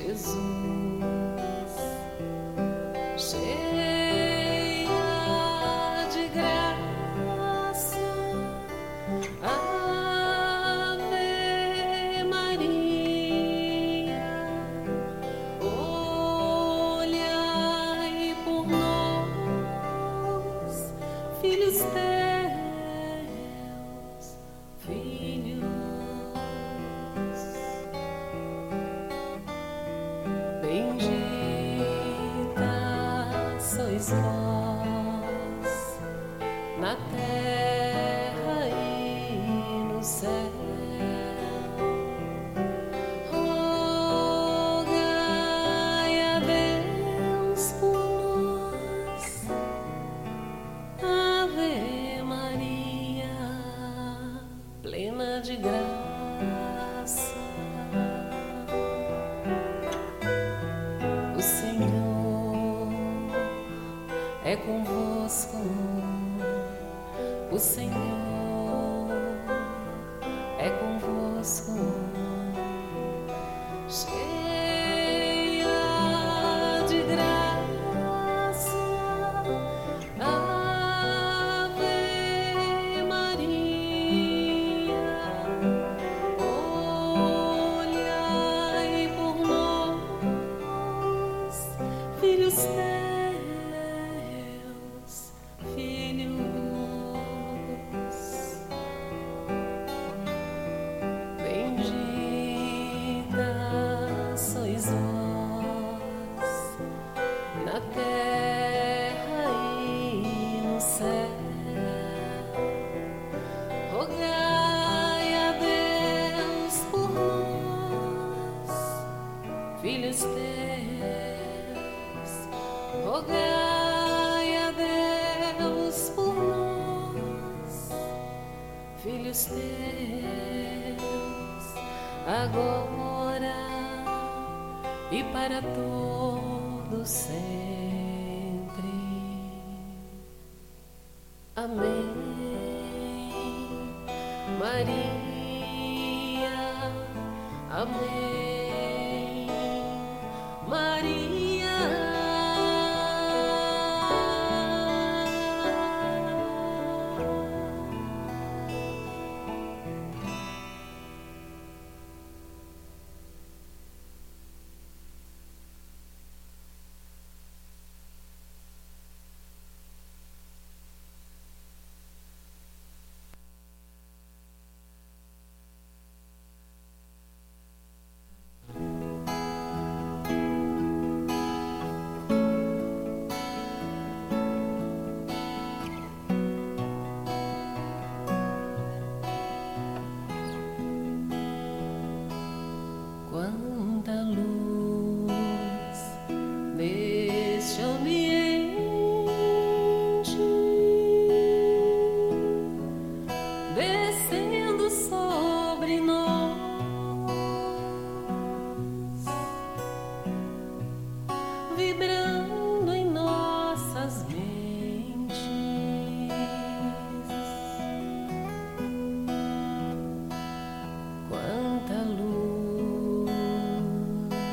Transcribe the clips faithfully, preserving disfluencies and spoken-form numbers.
Quanta luz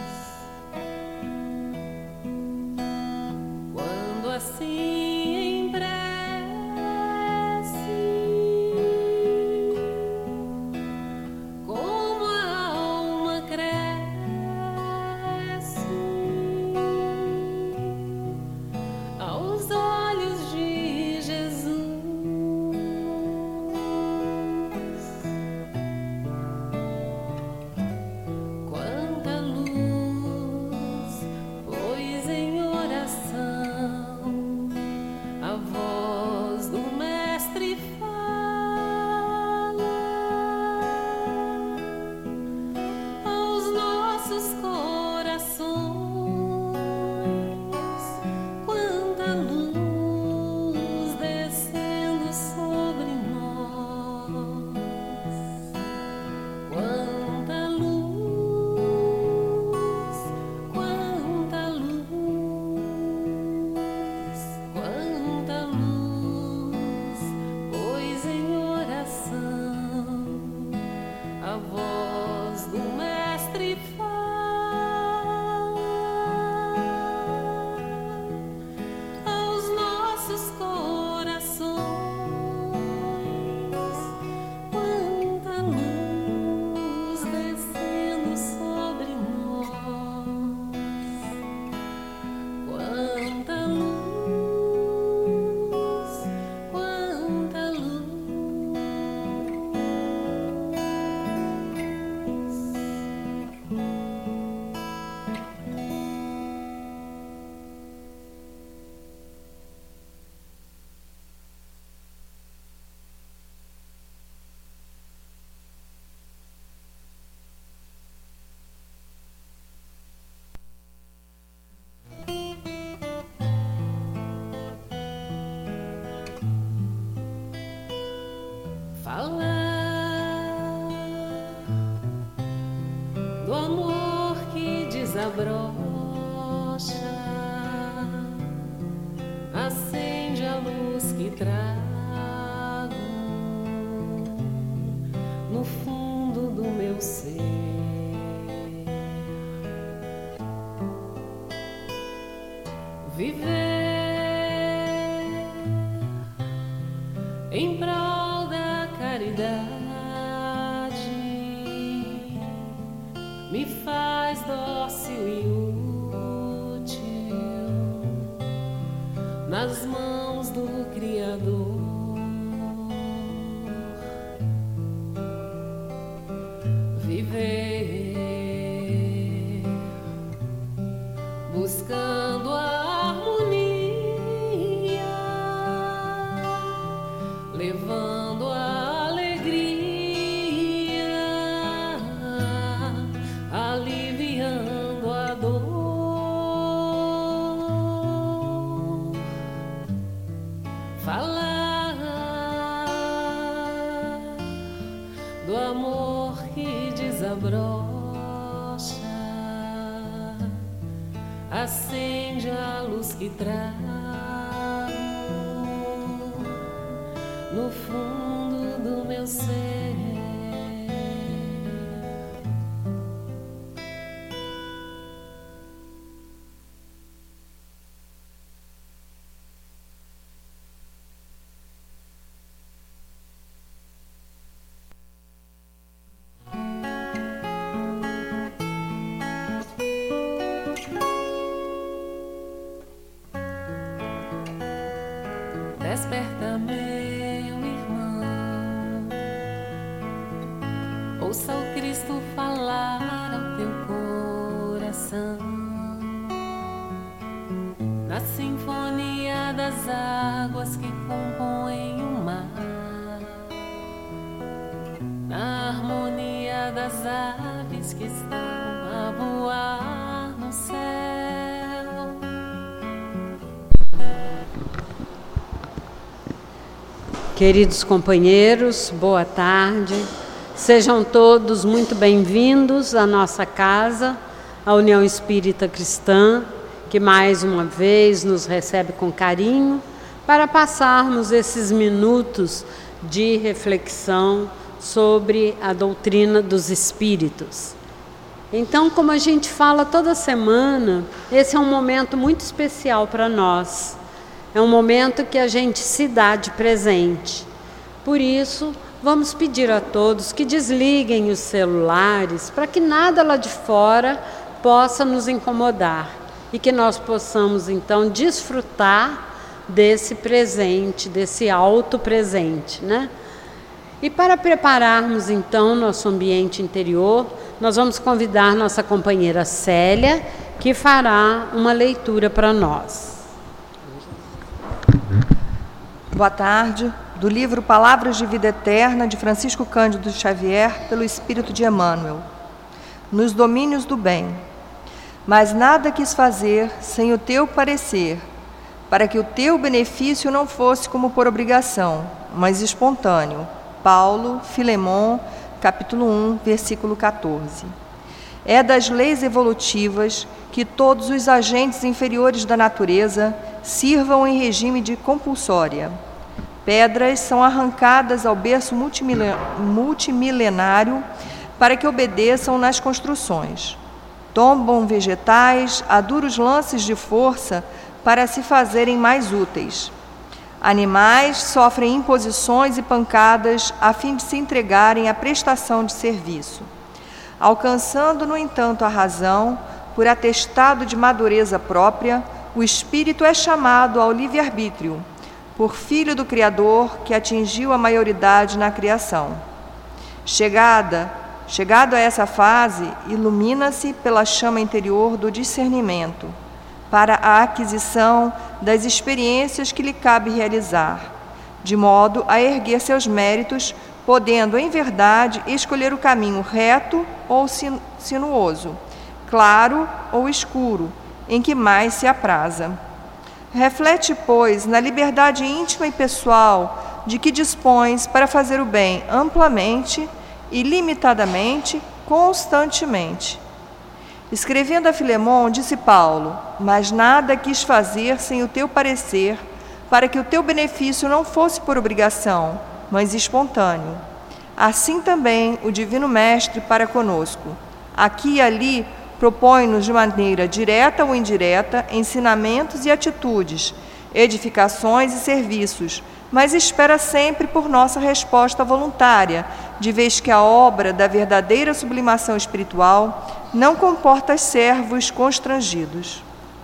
Falar do amor que desabrocha, acende a luz que trago no fundo do meu ser. Viver em prol da caridade me faz dócil e útil nas mãos do Criador. Viver buscando a levando a alegria, aliviando a dor. Falar do amor que desabrocha, acende a luz que traz no fundo do meu ser. Desperta-me, ouça o Cristo falar ao teu coração, na sinfonia das águas que compõem o mar, na harmonia das aves que estão a voar no céu. Queridos companheiros, boa tarde. Sejam todos muito bem-vindos à nossa casa, a União Espírita Cristã, que mais uma vez nos recebe com carinho para passarmos esses minutos de reflexão sobre a doutrina dos Espíritos. Então, como a gente fala toda semana, esse é um momento muito especial para nós. É um momento que a gente se dá de presente. Por isso, vamos pedir a todos que desliguem os celulares para que nada lá de fora possa nos incomodar e que nós possamos então desfrutar desse presente, desse alto presente, né? E para prepararmos então nosso ambiente interior, nós vamos convidar nossa companheira Célia, que fará uma leitura para nós. Boa tarde. Do livro Palavras de Vida Eterna, de Francisco Cândido Xavier, pelo Espírito de Emmanuel. Nos domínios do bem. Mas nada quis fazer sem o teu parecer, para que o teu benefício não fosse como por obrigação, mas espontâneo. Paulo, Filemon, capítulo um, versículo quatorze. É das leis evolutivas que todos os agentes inferiores da natureza sirvam em regime de compulsória. Pedras são arrancadas ao berço multimilenário para que obedeçam nas construções. Tombam vegetais a duros lances de força para se fazerem mais úteis. Animais sofrem imposições e pancadas a fim de se entregarem à prestação de serviço. Alcançando, no entanto, a razão, por atestado de madureza própria, o espírito é chamado ao livre-arbítrio, por filho do Criador que atingiu a maioridade na criação. Chegada, chegado a essa fase, ilumina-se pela chama interior do discernimento, para a aquisição das experiências que lhe cabe realizar, de modo a erguer seus méritos, podendo, em verdade, escolher o caminho reto ou sinuoso, claro ou escuro, em que mais se apraza. Reflete, pois, na liberdade íntima e pessoal de que dispões para fazer o bem amplamente, ilimitadamente, constantemente. Escrevendo a Filemon, disse Paulo: mas nada quis fazer sem o teu parecer, para que o teu benefício não fosse por obrigação, mas espontâneo. Assim também o Divino Mestre para conosco. Aqui e ali propõe-nos de maneira direta ou indireta ensinamentos e atitudes, edificações e serviços, mas espera sempre por nossa resposta voluntária, de vez que a obra da verdadeira sublimação espiritual não comporta servos constrangidos.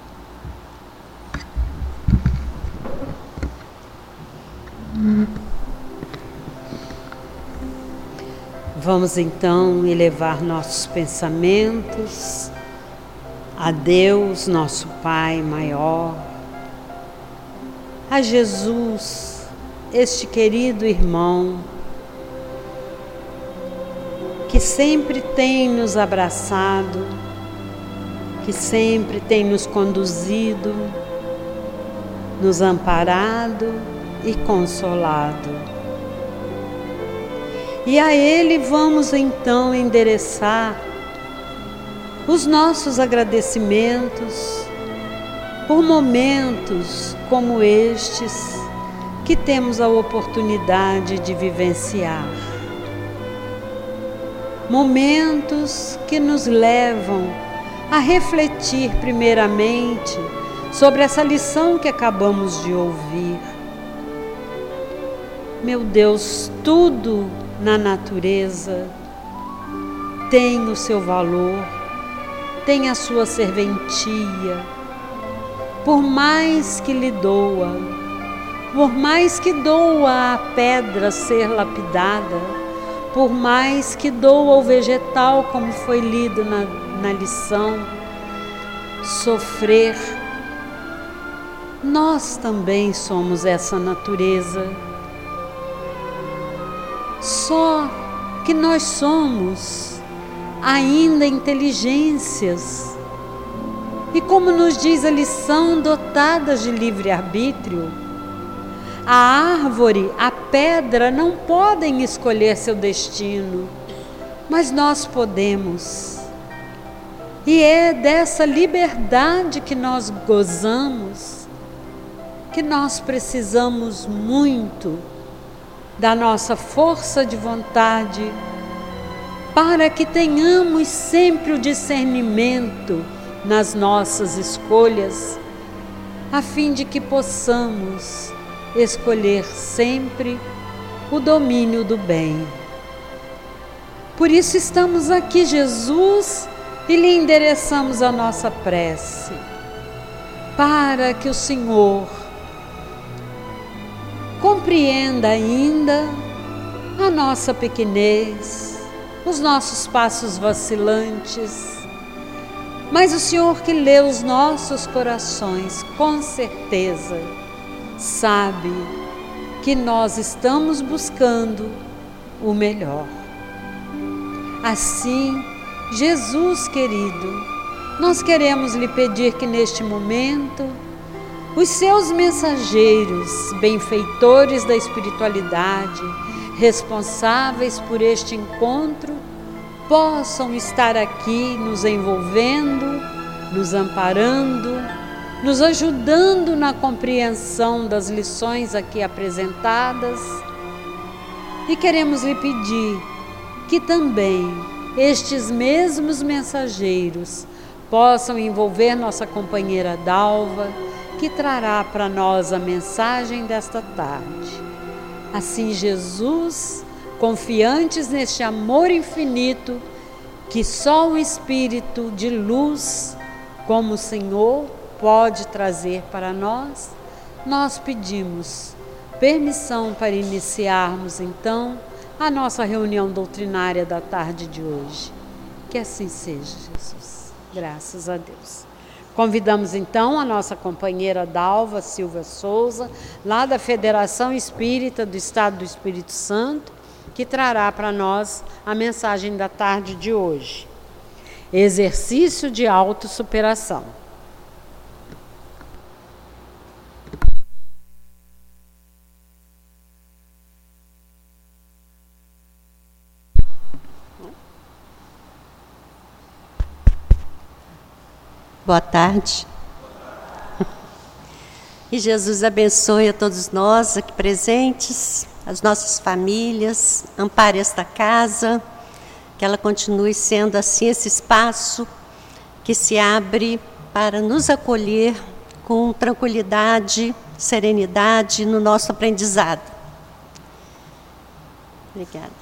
Vamos então elevar nossos pensamentos a Deus, nosso Pai maior, a Jesus, este querido irmão, que sempre tem nos abraçado, que sempre tem nos conduzido, nos amparado e consolado. E a Ele vamos então endereçar os nossos agradecimentos por momentos como estes que temos a oportunidade de vivenciar. Momentos que nos levam a refletir primeiramente sobre essa lição que acabamos de ouvir. Meu Deus, tudo na natureza tem o seu valor, tem a sua serventia. Por mais que lhe doa, por mais que doa a pedra ser lapidada, por mais que doa o vegetal, como foi lido na, na lição, sofrer, nós também somos essa natureza. Só que nós somos ainda inteligências. E como nos diz a lição, dotadas de livre-arbítrio, a árvore, a pedra não podem escolher seu destino, mas nós podemos. E é dessa liberdade que nós gozamos, que nós precisamos muito da nossa força de vontade, para que tenhamos sempre o discernimento nas nossas escolhas, a fim de que possamos escolher sempre o domínio do bem. Por isso estamos aqui, Jesus, e lhe endereçamos a nossa prece, para que o Senhor compreenda ainda a nossa pequenez, os nossos passos vacilantes, mas o Senhor que lê os nossos corações, com certeza, sabe que nós estamos buscando o melhor. Assim, Jesus querido, nós queremos lhe pedir que neste momento os seus mensageiros, benfeitores da espiritualidade, responsáveis por este encontro, possam estar aqui nos envolvendo, nos amparando, nos ajudando na compreensão das lições aqui apresentadas. E queremos lhe pedir que também estes mesmos mensageiros possam envolver nossa companheira Dalva, que trará para nós a mensagem desta tarde. Assim, Jesus, confiantes neste amor infinito que só um espírito de luz como o Senhor pode trazer para nós, nós pedimos permissão para iniciarmos então a nossa reunião doutrinária da tarde de hoje. Que assim seja, Jesus. Graças a Deus. Convidamos então a nossa companheira Dalva Silva Souza, lá da Federação Espírita do Estado do Espírito Santo, que trará para nós a mensagem da tarde de hoje. Exercício de autossuperação. Boa tarde. E Jesus abençoe a todos nós aqui presentes, as nossas famílias, ampare esta casa, que ela continue sendo assim esse espaço que se abre para nos acolher com tranquilidade, serenidade no nosso aprendizado. Obrigada.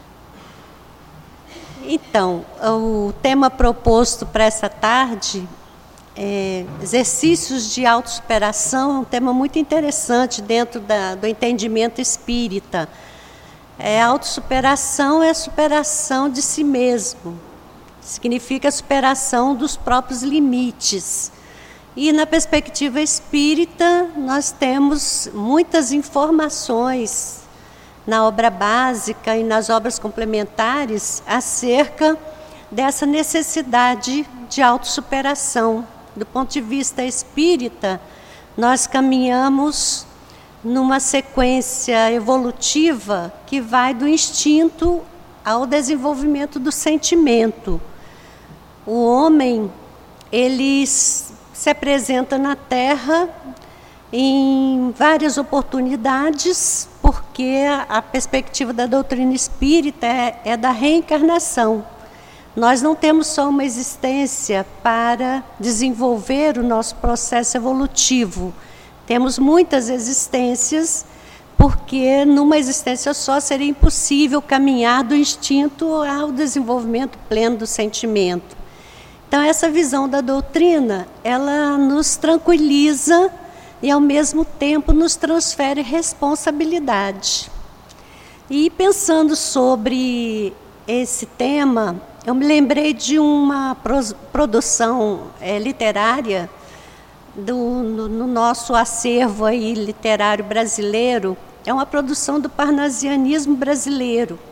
Então, o tema proposto para essa tarde é exercícios de autossuperação, um tema muito interessante dentro da, do entendimento espírita. É, a autossuperação é a superação de si mesmo, significa a superação dos próprios limites. E na perspectiva espírita, nós temos muitas informações na obra básica e nas obras complementares acerca dessa necessidade de autossuperação. Do ponto de vista espírita, nós caminhamos numa sequência evolutiva que vai do instinto ao desenvolvimento do sentimento. O homem, ele se apresenta na Terra em várias oportunidades, porque a perspectiva da doutrina espírita é, é da reencarnação. Nós não temos só uma existência para desenvolver o nosso processo evolutivo. Temos muitas existências, porque numa existência só seria impossível caminhar do instinto ao desenvolvimento pleno do sentimento. Então, essa visão da doutrina, ela nos tranquiliza e, ao mesmo tempo, nos transfere responsabilidade. E pensando sobre esse tema, eu me lembrei de uma produção é, literária do, no, no nosso acervo aí, literário brasileiro. É uma produção do parnasianismo brasileiro.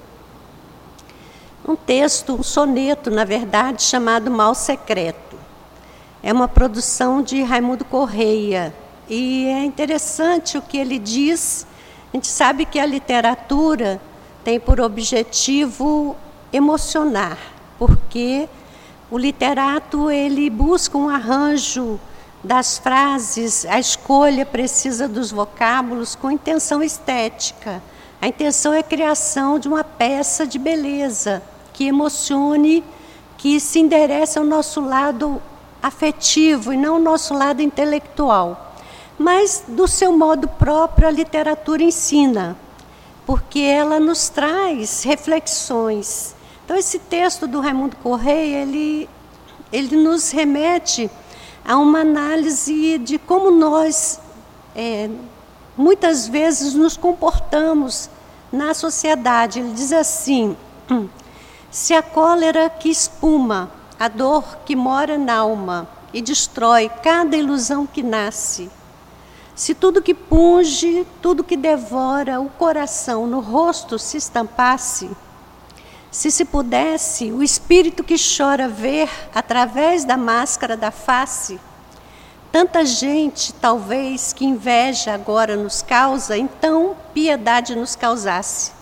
Um texto, um soneto, na verdade, chamado Mal Secreto. É uma produção de Raimundo Correia. E é interessante o que ele diz. A gente sabe que a literatura tem por objetivo emocionar, porque o literato ele busca um arranjo das frases, a escolha precisa dos vocábulos com intenção estética. A intenção é a criação de uma peça de beleza, que emocione, que se enderece ao nosso lado afetivo e não ao nosso lado intelectual. Mas, do seu modo próprio, a literatura ensina, porque ela nos traz reflexões. Então, esse texto do Raimundo Correia, ele, ele nos remete a uma análise de como nós, é, muitas vezes, nos comportamos na sociedade. Ele diz assim: se a cólera que espuma, a dor que mora na alma e destrói cada ilusão que nasce, se tudo que punge, tudo que devora o coração no rosto se estampasse, se se pudesse o espírito que chora ver através da máscara da face, tanta gente, talvez, que inveja agora nos causa, então piedade nos causasse.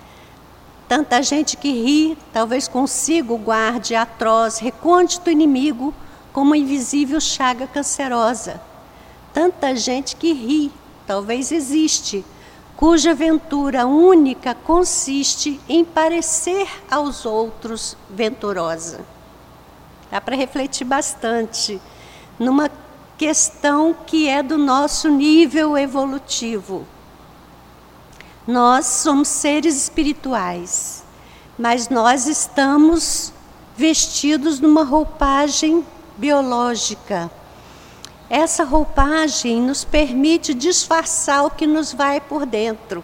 Tanta gente que ri, talvez consigo guarde atroz, recôndito inimigo, como invisível chaga cancerosa. Tanta gente que ri, talvez existe, cuja ventura única consiste em parecer aos outros venturosa. Dá para refletir bastante numa questão que é do nosso nível evolutivo. Nós somos seres espirituais, mas nós estamos vestidos numa roupagem biológica. Essa roupagem nos permite disfarçar o que nos vai por dentro.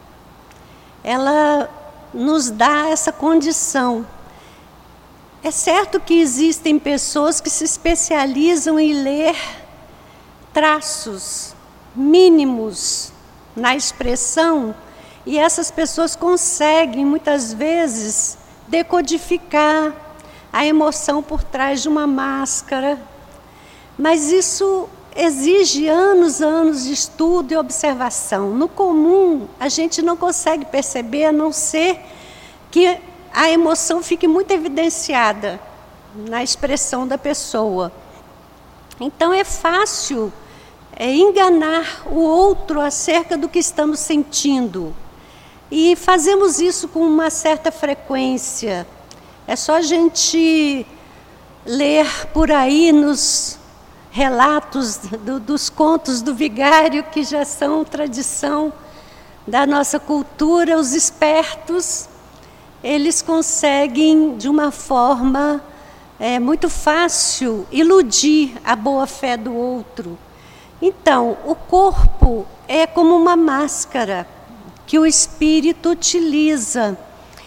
Ela nos dá essa condição. É certo que existem pessoas que se especializam em ler traços mínimos na expressão, e essas pessoas conseguem, muitas vezes, decodificar a emoção por trás de uma máscara. Mas isso exige anos, anos de estudo e observação. No comum, a gente não consegue perceber, a não ser que a emoção fique muito evidenciada na expressão da pessoa. Então é fácil é, enganar o outro acerca do que estamos sentindo. E fazemos isso com uma certa frequência. É só a gente ler por aí nos relatos do, dos contos do vigário, que já são tradição da nossa cultura. Os espertos, eles conseguem, de uma forma é, muito fácil, iludir a boa-fé do outro. Então, o corpo é como uma máscara que o espírito utiliza,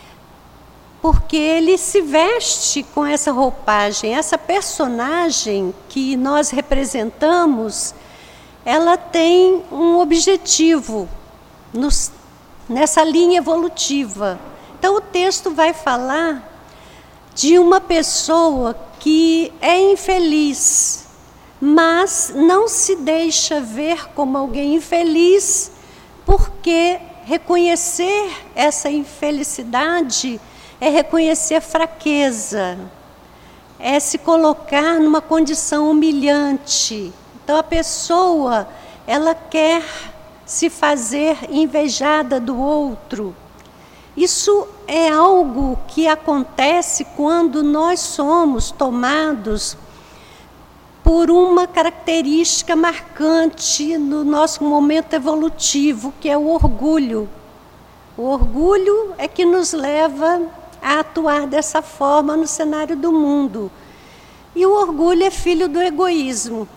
porque ele se veste com essa roupagem. Essa personagem que nós representamos, ela tem um objetivo nos, nessa linha evolutiva. Então o texto vai falar de uma pessoa que é infeliz, mas não se deixa ver como alguém infeliz, porque reconhecer essa infelicidade é reconhecer fraqueza, é se colocar numa condição humilhante. Então a pessoa, ela quer se fazer invejada do outro. Isso é algo que acontece quando nós somos tomados por uma característica marcante no nosso momento evolutivo, que é o orgulho. O orgulho é que nos leva a atuar dessa forma no cenário do mundo. E o orgulho é filho do egoísmo.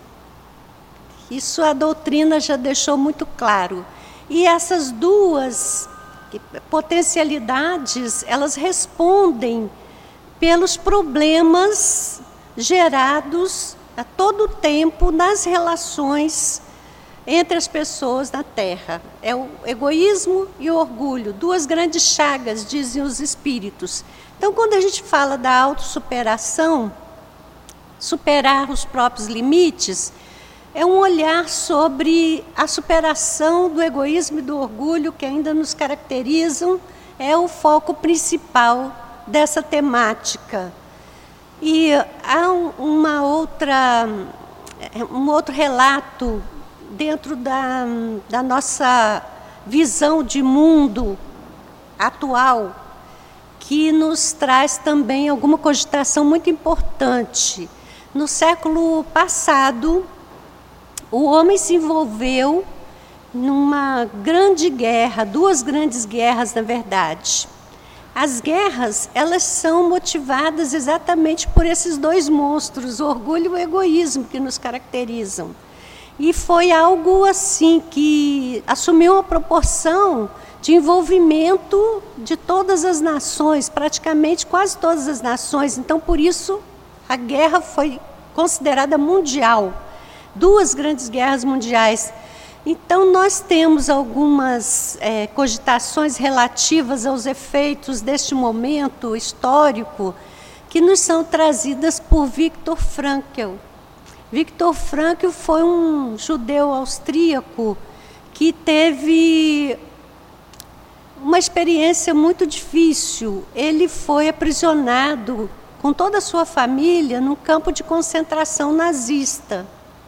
Isso a doutrina já deixou muito claro. E essas duas potencialidades, elas respondem pelos problemas gerados a todo tempo nas relações entre as pessoas na Terra. É o egoísmo e o orgulho, duas grandes chagas, dizem os espíritos. Então, quando a gente fala da autossuperação, superar os próprios limites, é um olhar sobre a superação do egoísmo e do orgulho que ainda nos caracterizam, é o foco principal dessa temática. E há uma outra, um outro relato dentro da, da nossa visão de mundo atual, que nos traz também alguma cogitação muito importante. No século passado, o homem se envolveu numa grande guerra, duas grandes guerras, na verdade. As guerras, elas são motivadas exatamente por esses dois monstros, o orgulho e o egoísmo, que nos caracterizam. E foi algo assim que assumiu uma proporção de envolvimento de todas as nações, praticamente quase todas as nações. Então, por isso, a guerra foi considerada mundial. Duas grandes guerras mundiais. Então, nós temos algumas é, cogitações relativas aos efeitos deste momento histórico que nos são trazidas por Viktor Frankl. Viktor Frankl foi um judeu austríaco que teve uma experiência muito difícil. Ele foi aprisionado com toda a sua família num campo de concentração nazista.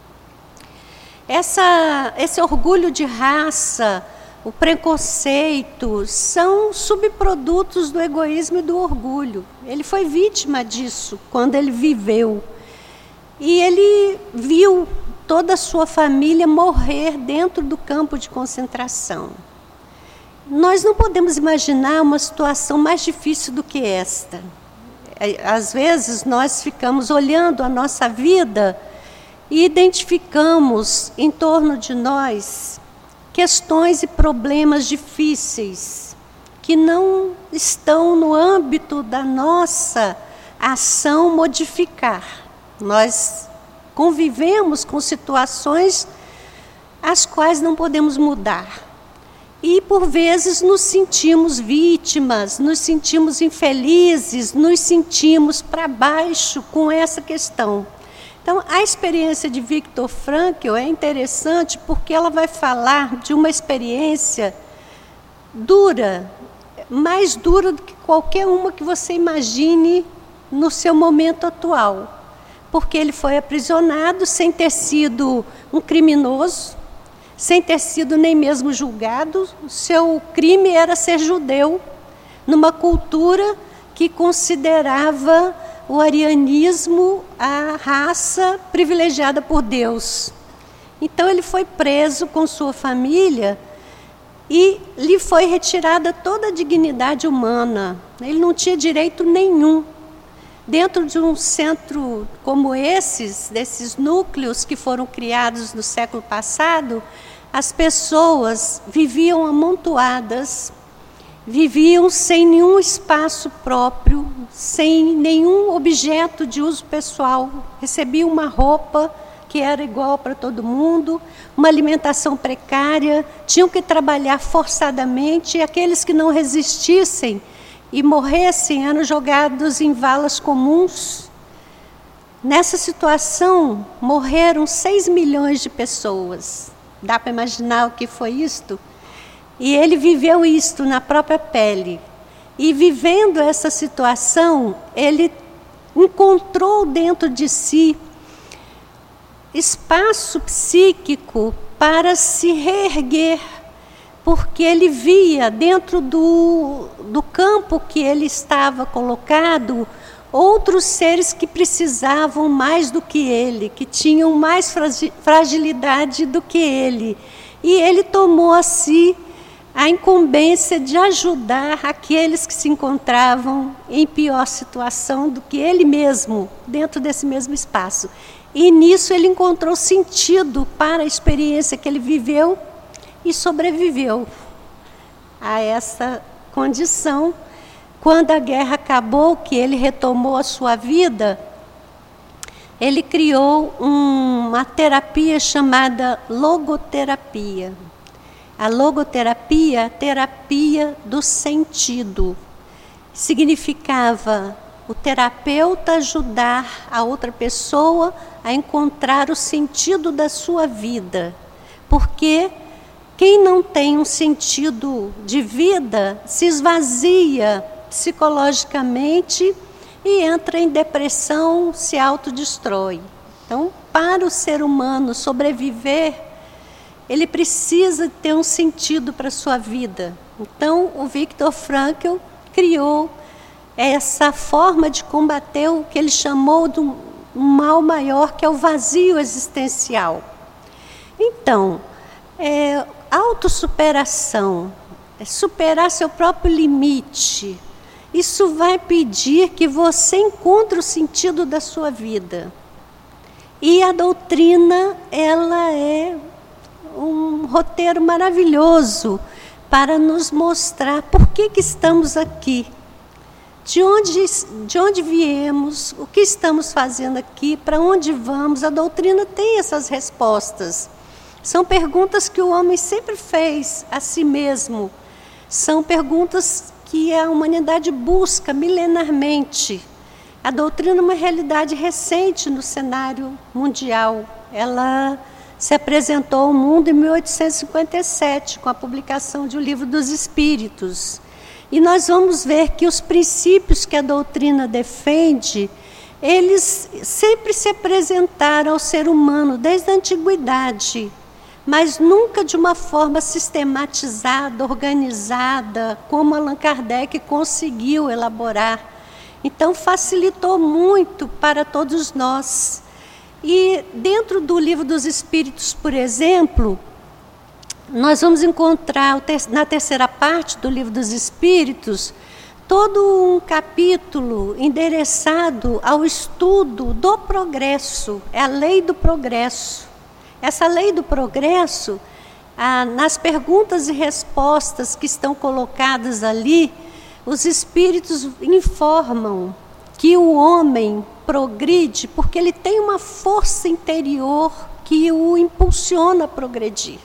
Essa, esse orgulho de raça, o preconceito, são subprodutos do egoísmo e do orgulho. Ele foi vítima disso quando ele viveu. E ele viu toda a sua família morrer dentro do campo de concentração. Nós não podemos imaginar uma situação mais difícil do que esta. Às vezes nós ficamos olhando a nossa vida e identificamos em torno de nós questões e problemas difíceis que não estão no âmbito da nossa ação modificar. Nós convivemos com situações as quais não podemos mudar. E, por vezes, nos sentimos vítimas, nos sentimos infelizes, nos sentimos para baixo com essa questão. Então, a experiência de Viktor Frankl é interessante porque ela vai falar de uma experiência dura, mais dura do que qualquer uma que você imagine no seu momento atual. porque ele foi aprisionado sem ter sido um criminoso, sem ter sido nem mesmo julgado. O seu crime era ser judeu, numa cultura que considerava o arianismo a raça privilegiada por Deus. Então ele foi preso com sua família e lhe foi retirada toda a dignidade humana. Ele não tinha direito nenhum. Dentro de um centro como esses, desses núcleos que foram criados no século passado, as pessoas viviam amontoadas, viviam sem nenhum espaço próprio, sem nenhum objeto de uso pessoal, recebiam uma roupa que era igual para todo mundo, uma alimentação precária, tinham que trabalhar forçadamente, e aqueles que não resistissem e morressem eram jogados em valas comuns. Nessa situação, morreram seis milhões de pessoas. Dá para imaginar o que foi isto? E ele viveu isto na própria pele. E vivendo essa situação, ele encontrou dentro de si espaço psíquico para se reerguer, porque ele via dentro do, do campo que ele estava colocado outros seres que precisavam mais do que ele, que tinham mais fragilidade do que ele. E ele tomou a si a incumbência de ajudar aqueles que se encontravam em pior situação do que ele mesmo, dentro desse mesmo espaço. E nisso ele encontrou sentido para a experiência que ele viveu e sobreviveu a essa condição. Quando a guerra acabou, que ele retomou a sua vida, ele criou uma terapia chamada logoterapia. A logoterapia, a terapia do sentido. Significava o terapeuta ajudar a outra pessoa a encontrar o sentido da sua vida. Porque quem não tem um sentido de vida se esvazia psicologicamente e entra em depressão, se autodestrói. Então, para o ser humano sobreviver, ele precisa ter um sentido para a sua vida. Então, o Viktor Frankl criou essa forma de combater o que ele chamou de um mal maior, que é o vazio existencial. Então, é, autossuperação, é superar seu próprio limite. Isso vai pedir que você encontre o sentido da sua vida. E a doutrina, ela é um roteiro maravilhoso para nos mostrar por que que estamos aqui. De onde, de onde viemos, o que estamos fazendo aqui, para onde vamos. A doutrina tem essas respostas. São perguntas que o homem sempre fez a si mesmo. São perguntas que a humanidade busca milenarmente. A doutrina é uma realidade recente no cenário mundial. Ela se apresentou ao mundo em mil oitocentos e cinquenta e sete, com a publicação de O Livro dos Espíritos. E nós vamos ver que os princípios que a doutrina defende, eles sempre se apresentaram ao ser humano desde a antiguidade, mas nunca de uma forma sistematizada, organizada, como Allan Kardec conseguiu elaborar. Então, facilitou muito para todos nós. E dentro do Livro dos Espíritos, por exemplo, nós vamos encontrar na terceira parte do Livro dos Espíritos todo um capítulo endereçado ao estudo do progresso, é a lei do progresso. Essa lei do progresso, ah, nas perguntas e respostas que estão colocadas ali, os espíritos informam que o homem progride porque ele tem uma força interior que o impulsiona a progredir.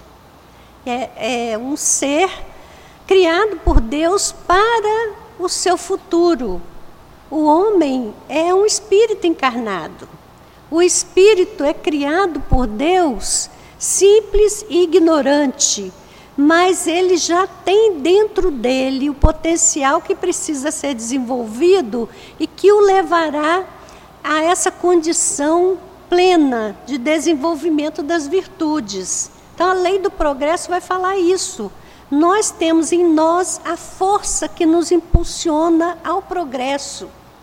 É, é um ser criado por Deus para o seu futuro. O homem é um espírito encarnado. O espírito é criado por Deus simples e ignorante, mas ele já tem dentro dele o potencial que precisa ser desenvolvido e que o levará a essa condição plena de desenvolvimento das virtudes. Então, a lei do progresso vai falar isso. Nós temos em nós a força que nos impulsiona ao progresso.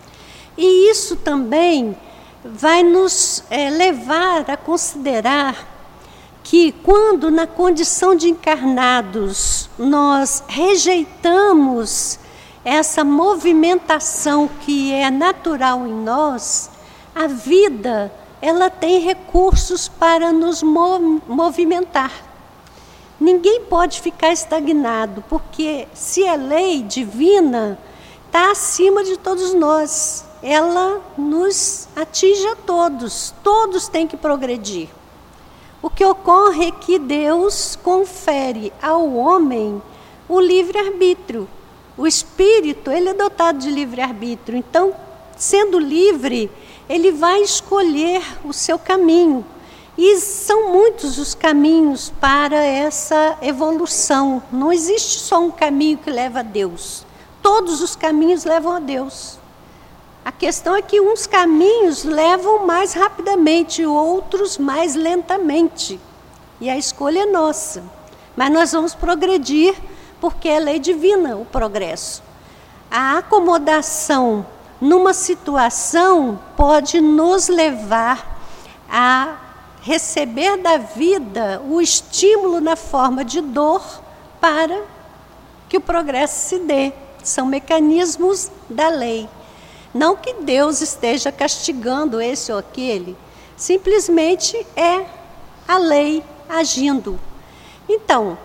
E isso também vai nos é, levar a considerar que quando na condição de encarnados nós rejeitamos essa movimentação que é natural em nós, a vida ela tem recursos para nos movimentar. Ninguém pode ficar estagnado, porque se é lei divina, está acima de todos nós. Ela nos atinge a todos, todos têm que progredir. O que ocorre é que Deus confere ao homem o livre-arbítrio. O espírito, ele é dotado de livre-arbítrio. Então, sendo livre, ele vai escolher o seu caminho. E são muitos os caminhos para essa evolução. Não existe só um caminho que leva a Deus. Todos os caminhos levam a Deus. A questão é que uns caminhos levam mais rapidamente, outros mais lentamente. E a escolha é nossa. Mas nós vamos progredir, porque é lei divina o progresso. A acomodação numa situação pode nos levar a receber da vida o estímulo na forma de dor para que o progresso se dê. São mecanismos da lei. Não que Deus esteja castigando esse ou aquele, simplesmente é a lei agindo. Então,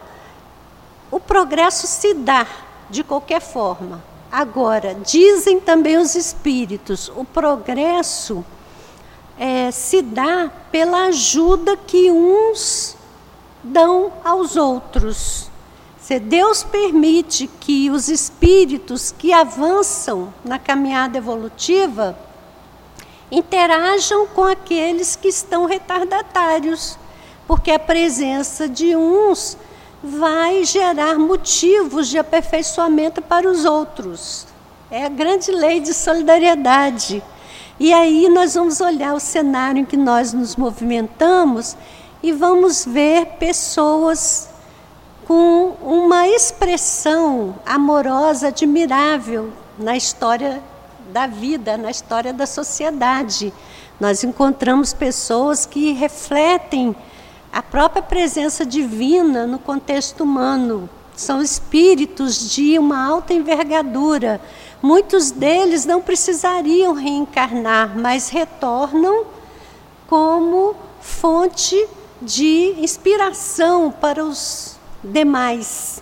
o progresso se dá de qualquer forma. Agora, dizem também os espíritos, o progresso é, se dá pela ajuda que uns dão aos outros. Se Deus permite que os espíritos que avançam na caminhada evolutiva interajam com aqueles que estão retardatários, porque a presença de uns vai gerar motivos de aperfeiçoamento para os outros. É a grande lei de solidariedade. E aí nós vamos olhar o cenário em que nós nos movimentamos e vamos ver pessoas com uma expressão amorosa admirável na história da vida, na história da sociedade. Nós encontramos pessoas que refletem a própria presença divina no contexto humano. São espíritos de uma alta envergadura. Muitos deles não precisariam reencarnar, mas retornam como fonte de inspiração para os demais.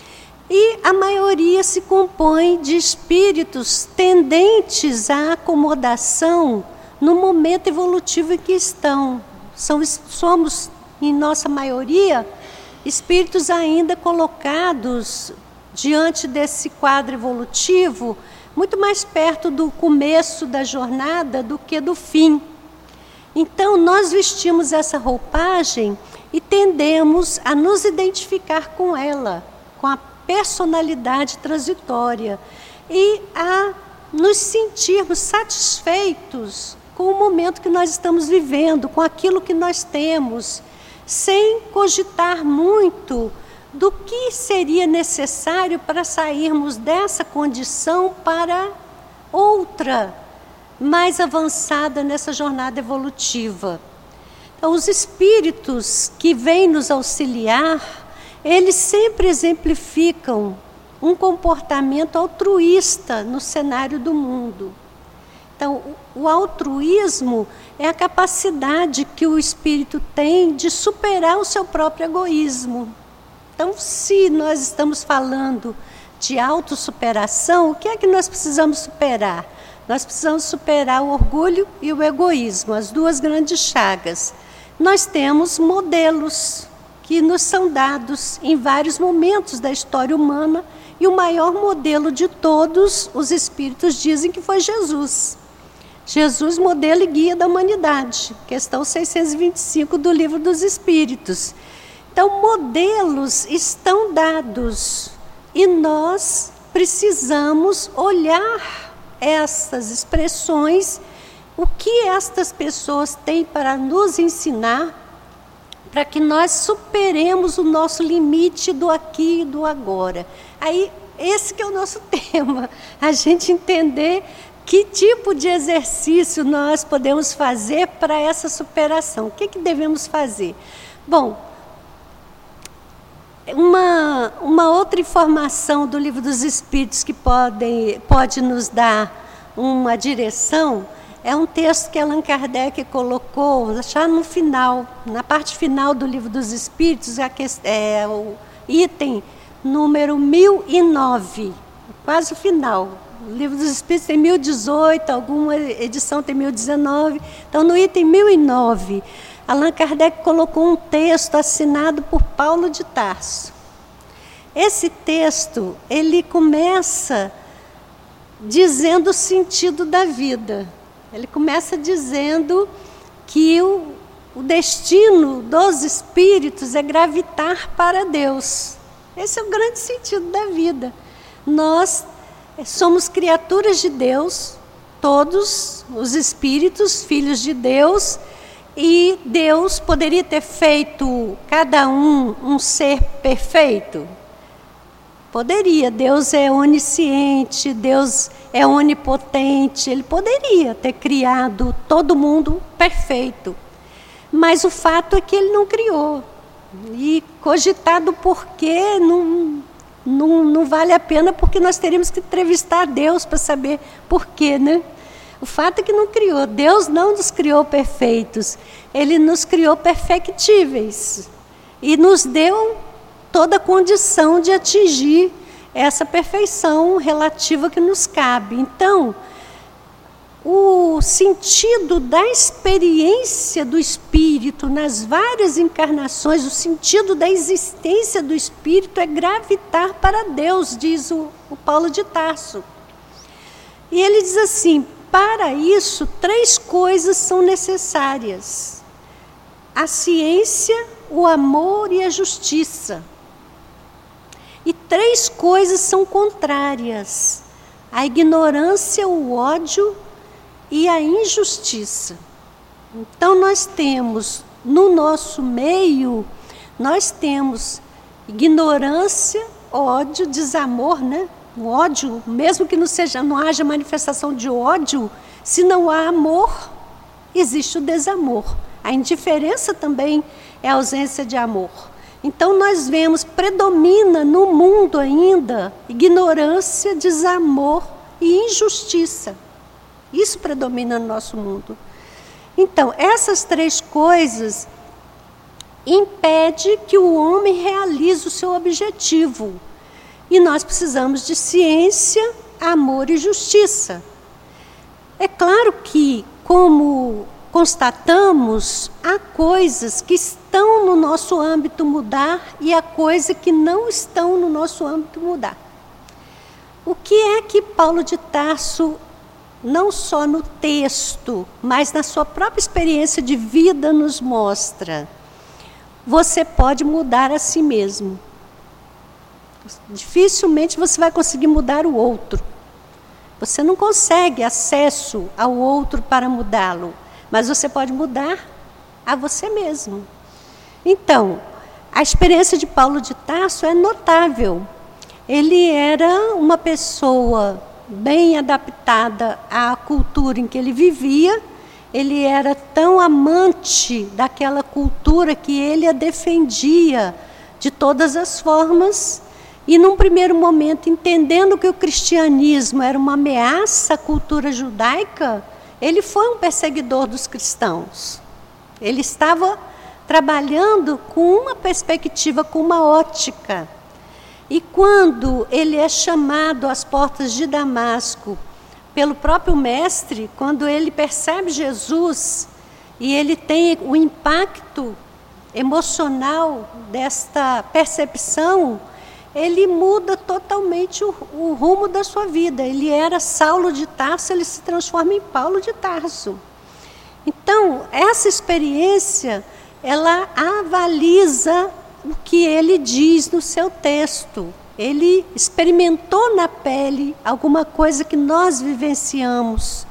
E a maioria se compõe de espíritos tendentes à acomodação no momento evolutivo em que estão. São, somos, em nossa maioria, espíritos ainda colocados diante desse quadro evolutivo, muito mais perto do começo da jornada do que do fim. Então, nós vestimos essa roupagem e tendemos a nos identificar com ela, com a personalidade transitória, e a nos sentirmos satisfeitos com o momento que nós estamos vivendo, com aquilo que nós temos, sem cogitar muito do que seria necessário para sairmos dessa condição para outra, mais avançada nessa jornada evolutiva. Então, os espíritos que vêm nos auxiliar, eles sempre exemplificam um comportamento altruísta no cenário do mundo. Então, o altruísmo é a capacidade que o espírito tem de superar o seu próprio egoísmo. Então, se nós estamos falando de autossuperação, o que é que nós precisamos superar? Nós precisamos superar o orgulho e o egoísmo, as duas grandes chagas. Nós temos modelos que nos são dados em vários momentos da história humana, e o maior modelo de todos, os espíritos dizem que foi Jesus. Jesus, modelo e guia da humanidade, questão seiscentos e vinte e cinco do Livro dos Espíritos. Então, modelos estão dados e nós precisamos olhar essas expressões o que estas pessoas têm para nos ensinar para que nós superemos o nosso limite do aqui e do agora. Aí, esse que é o nosso tema, a gente entender que tipo de exercício nós podemos fazer para essa superação. O que, que devemos fazer? Bom, uma, uma outra informação do Livro dos Espíritos que pode, pode nos dar uma direção é um texto que Allan Kardec colocou já no final, na parte final do Livro dos Espíritos, é o item número mil e nove, quase o final. O Livro dos Espíritos tem mil e dezoito, alguma edição tem mil e dezenove. Então, no item mil e nove, Allan Kardec colocou um texto assinado por Paulo de Tarso. Esse texto, ele começa dizendo o sentido da vida. Ele começa dizendo que o, o destino dos espíritos é gravitar para Deus. Esse é o grande sentido da vida. Nós somos criaturas de Deus, todos os espíritos, filhos de Deus, e Deus poderia ter feito cada um um ser perfeito? Poderia. Deus é onisciente, Deus é onipotente, Ele poderia ter criado todo mundo perfeito. Mas o fato é que Ele não criou. E cogitado porquê não, não, não vale a pena, porque nós teríamos que entrevistar Deus para saber porquê, né? O fato é que não criou. Deus não nos criou perfeitos, Ele nos criou perfectíveis. E nos deu toda a condição de atingir essa perfeição relativa que nos cabe. Então, o sentido da experiência do espírito nas várias encarnações, o sentido da existência do espírito é gravitar para Deus, diz o, o Paulo de Tarso. E ele diz assim: para isso, três coisas são necessárias: a ciência, o amor e a justiça. E três coisas são contrárias: a ignorância, o ódio e a injustiça. Então nós temos no nosso meio, nós temos ignorância, ódio, desamor, né? O ódio, mesmo que não seja, não haja manifestação de ódio, se não há amor, existe o desamor. A indiferença também é a ausência de amor. Então nós vemos, predomina no mundo ainda ignorância, desamor e injustiça. Isso predomina no nosso mundo. Então, essas três coisas impedem que o homem realize o seu objetivo. E nós precisamos de ciência, amor e justiça. É claro que, como constatamos, há coisas que estão no nosso âmbito mudar e há coisas que não estão no nosso âmbito mudar. O que é que Paulo de Tarso, não só no texto, mas na sua própria experiência de vida, nos mostra? Você pode mudar a si mesmo. Dificilmente você vai conseguir mudar o outro. Você não consegue acesso ao outro para mudá-lo, mas você pode mudar a você mesmo. Então, a experiência de Paulo de Tarso é notável. Ele era uma pessoa bem adaptada à cultura em que ele vivia. Ele era tão amante daquela cultura que ele a defendia de todas as formas. E, num primeiro momento, entendendo que o cristianismo era uma ameaça à cultura judaica, ele foi um perseguidor dos cristãos. Ele estava trabalhando com uma perspectiva, com uma ótica. E quando ele é chamado às portas de Damasco pelo próprio mestre, quando ele percebe Jesus e ele tem o impacto emocional desta percepção, ele muda totalmente o, o rumo da sua vida. Ele era Saulo de Tarso, ele se transforma em Paulo de Tarso. Então, essa experiência, ela avaliza o que ele diz no seu texto. Ele experimentou na pele alguma coisa que nós vivenciamos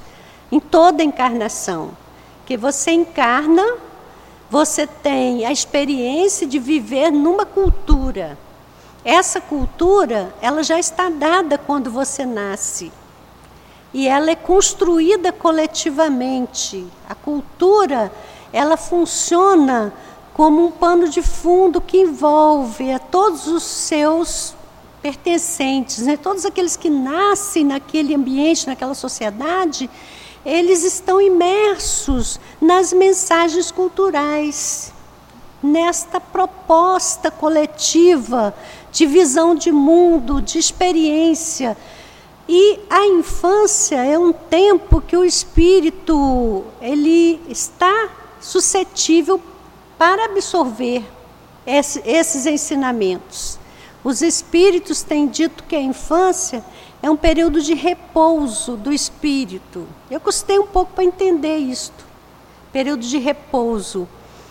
em toda encarnação. Que você encarna, você tem a experiência de viver numa cultura. Essa cultura, ela já está dada quando você nasce. E ela é construída coletivamente. A cultura, ela funciona como um pano de fundo que envolve a todos os seus pertencentes, né? Todos aqueles que nascem naquele ambiente, naquela sociedade, eles estão imersos nas mensagens culturais, nesta proposta coletiva de visão de mundo, de experiência. E a infância é um tempo que o espírito ele está suscetível para absorver esse, esses ensinamentos. Os espíritos têm dito que a infância é um período de repouso do espírito. Eu custei um pouco para entender isto, período de repouso.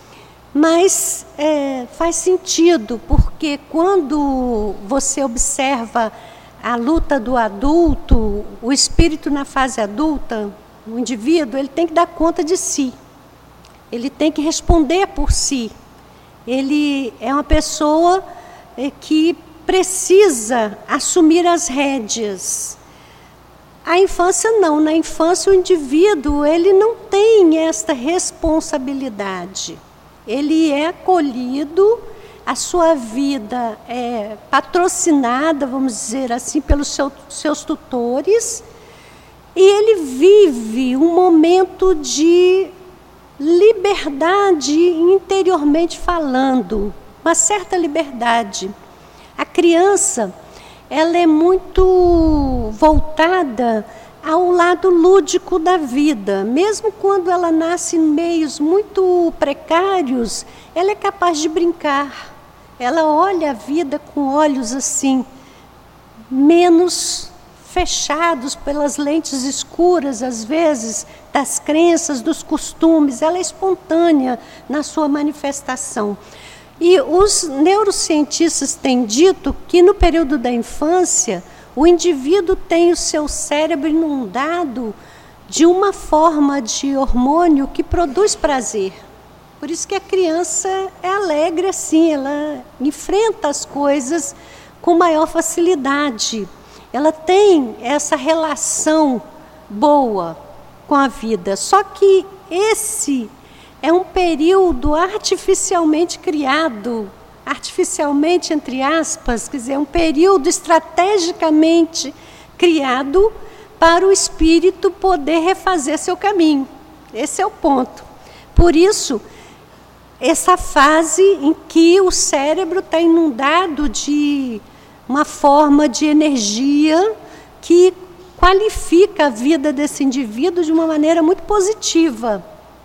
Mas é, faz sentido, porque quando você observa a luta do adulto, o espírito na fase adulta, o indivíduo, ele tem que dar conta de si. Ele tem que responder por si. Ele é uma pessoa é, que precisa assumir as rédeas. A infância não. Na infância, o indivíduo ele não tem esta responsabilidade. Ele é acolhido, a sua vida é patrocinada, vamos dizer assim, pelos seu, seus tutores, e ele vive um momento de liberdade interiormente falando, uma certa liberdade. A criança, ela é muito voltada ao lado lúdico da vida. Mesmo quando ela nasce em meios muito precários, ela é capaz de brincar. Ela olha a vida com olhos assim, menos fechados pelas lentes escuras, às vezes, das crenças, dos costumes. Ela é espontânea na sua manifestação. E os neurocientistas têm dito que no período da infância, o indivíduo tem o seu cérebro inundado de uma forma de hormônio que produz prazer. Por isso que a criança é alegre assim, ela enfrenta as coisas com maior facilidade. Ela tem essa relação boa com a vida. Só que esse é um período artificialmente criado, artificialmente, entre aspas, quer dizer, é um período estrategicamente criado para o espírito poder refazer seu caminho. Esse é o ponto. Por isso, essa fase em que o cérebro está inundado de uma forma de energia que qualifica a vida desse indivíduo de uma maneira muito positiva.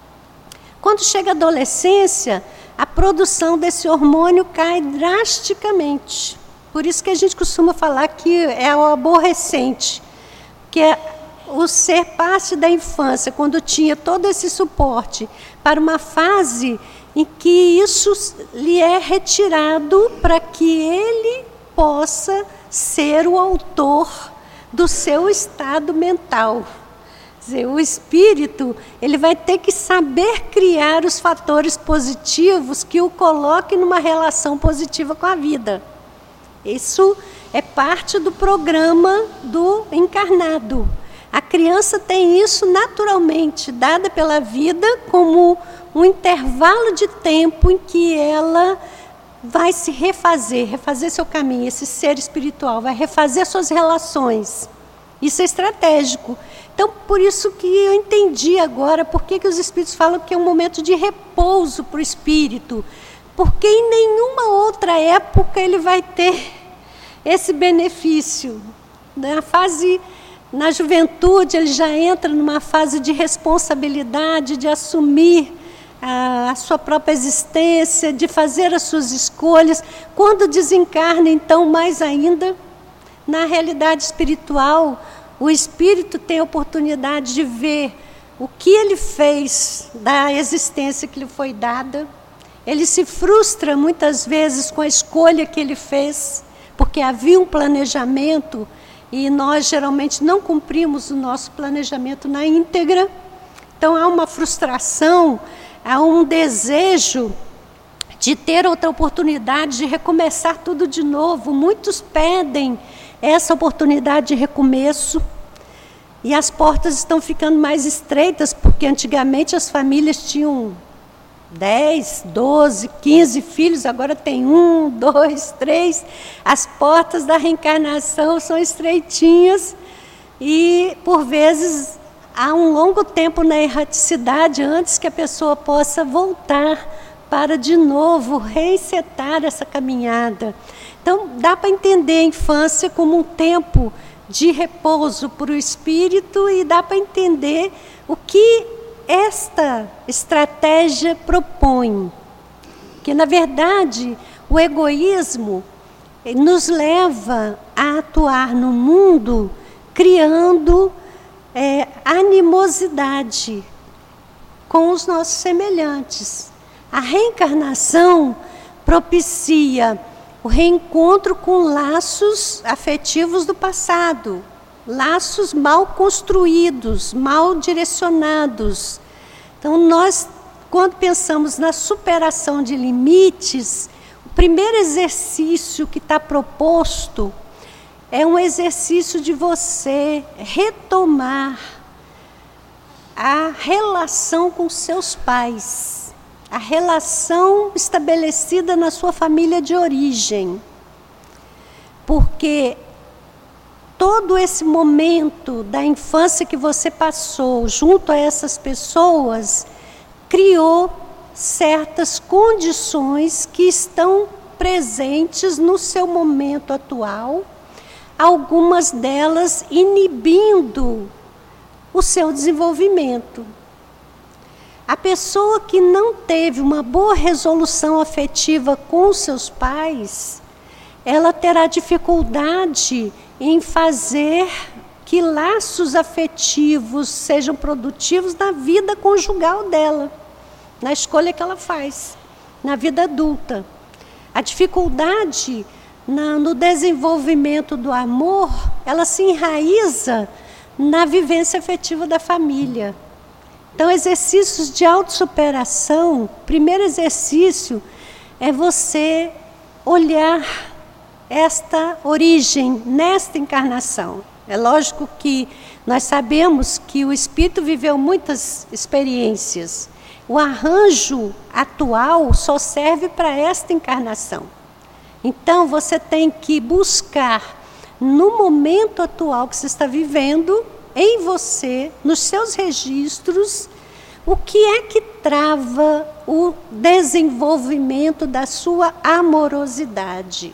Quando chega a adolescência, a produção desse hormônio cai drasticamente. Por isso que a gente costuma falar que é o aborrecente, que é o ser parte da infância, quando tinha todo esse suporte, para uma fase em que isso lhe é retirado para que ele possa ser o autor do seu estado mental. Quer dizer, o espírito ele vai ter que saber criar os fatores positivos que o coloquem numa relação positiva com a vida. Isso é parte do programa do encarnado. A criança tem isso naturalmente, dada pela vida como um intervalo de tempo em que ela vai se refazer, refazer seu caminho, esse ser espiritual, vai refazer suas relações. Isso é estratégico. Então, por isso que eu entendi agora por que, que os espíritos falam que é um momento de repouso para o espírito. Porque em nenhuma outra época ele vai ter esse benefício. Na fase, na juventude, ele já entra numa fase de responsabilidade, de assumir a, a sua própria existência, de fazer as suas escolhas. Quando desencarna, então, mais ainda, na realidade espiritual, o espírito tem a oportunidade de ver o que ele fez da existência que lhe foi dada. Ele se frustra muitas vezes com a escolha que ele fez, porque havia um planejamento e nós geralmente não cumprimos o nosso planejamento na íntegra. Então há uma frustração, há um desejo de ter outra oportunidade, de recomeçar tudo de novo. Muitos pedem essa oportunidade de recomeço, e as portas estão ficando mais estreitas, porque antigamente as famílias tinham dez, doze, quinze filhos, agora tem um, dois, três. As portas da reencarnação são estreitinhas e, por vezes, há um longo tempo na erraticidade antes que a pessoa possa voltar para, de novo, resetar essa caminhada. Então, dá para entender a infância como um tempo de repouso para o espírito, e dá para entender o que esta estratégia propõe. Que, na verdade, o egoísmo nos leva a atuar no mundo criando é, animosidade com os nossos semelhantes. A reencarnação propicia o reencontro com laços afetivos do passado, laços mal construídos, mal direcionados. Então, nós, quando pensamos na superação de limites, o primeiro exercício que está proposto é um exercício de você retomar a relação com seus pais, a relação estabelecida na sua família de origem. Porque todo esse momento da infância que você passou junto a essas pessoas criou certas condições que estão presentes no seu momento atual, algumas delas inibindo o seu desenvolvimento. A pessoa que não teve uma boa resolução afetiva com seus pais, ela terá dificuldade em fazer que laços afetivos sejam produtivos na vida conjugal dela, na escolha que ela faz, na vida adulta. A dificuldade na, no desenvolvimento do amor, ela se enraiza na vivência afetiva da família. Então, exercícios de autossuperação, o primeiro exercício é você olhar esta origem nesta encarnação. É lógico que nós sabemos que o espírito viveu muitas experiências. O arranjo atual só serve para esta encarnação. Então, você tem que buscar, no momento atual que você está vivendo, em você, nos seus registros, o que é que trava o desenvolvimento da sua amorosidade.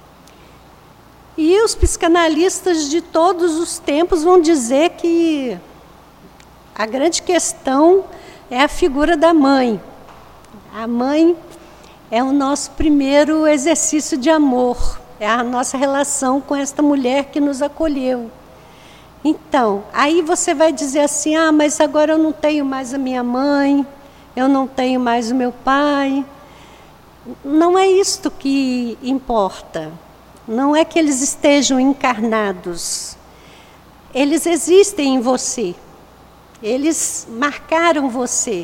E os psicanalistas de todos os tempos vão dizer que a grande questão é a figura da mãe. A mãe é o nosso primeiro exercício de amor, é a nossa relação com esta mulher que nos acolheu. Então, aí você vai dizer assim, ah, mas agora eu não tenho mais a minha mãe, eu não tenho mais o meu pai. Não é isto que importa. Não é que eles estejam encarnados. Eles existem em você. Eles marcaram você.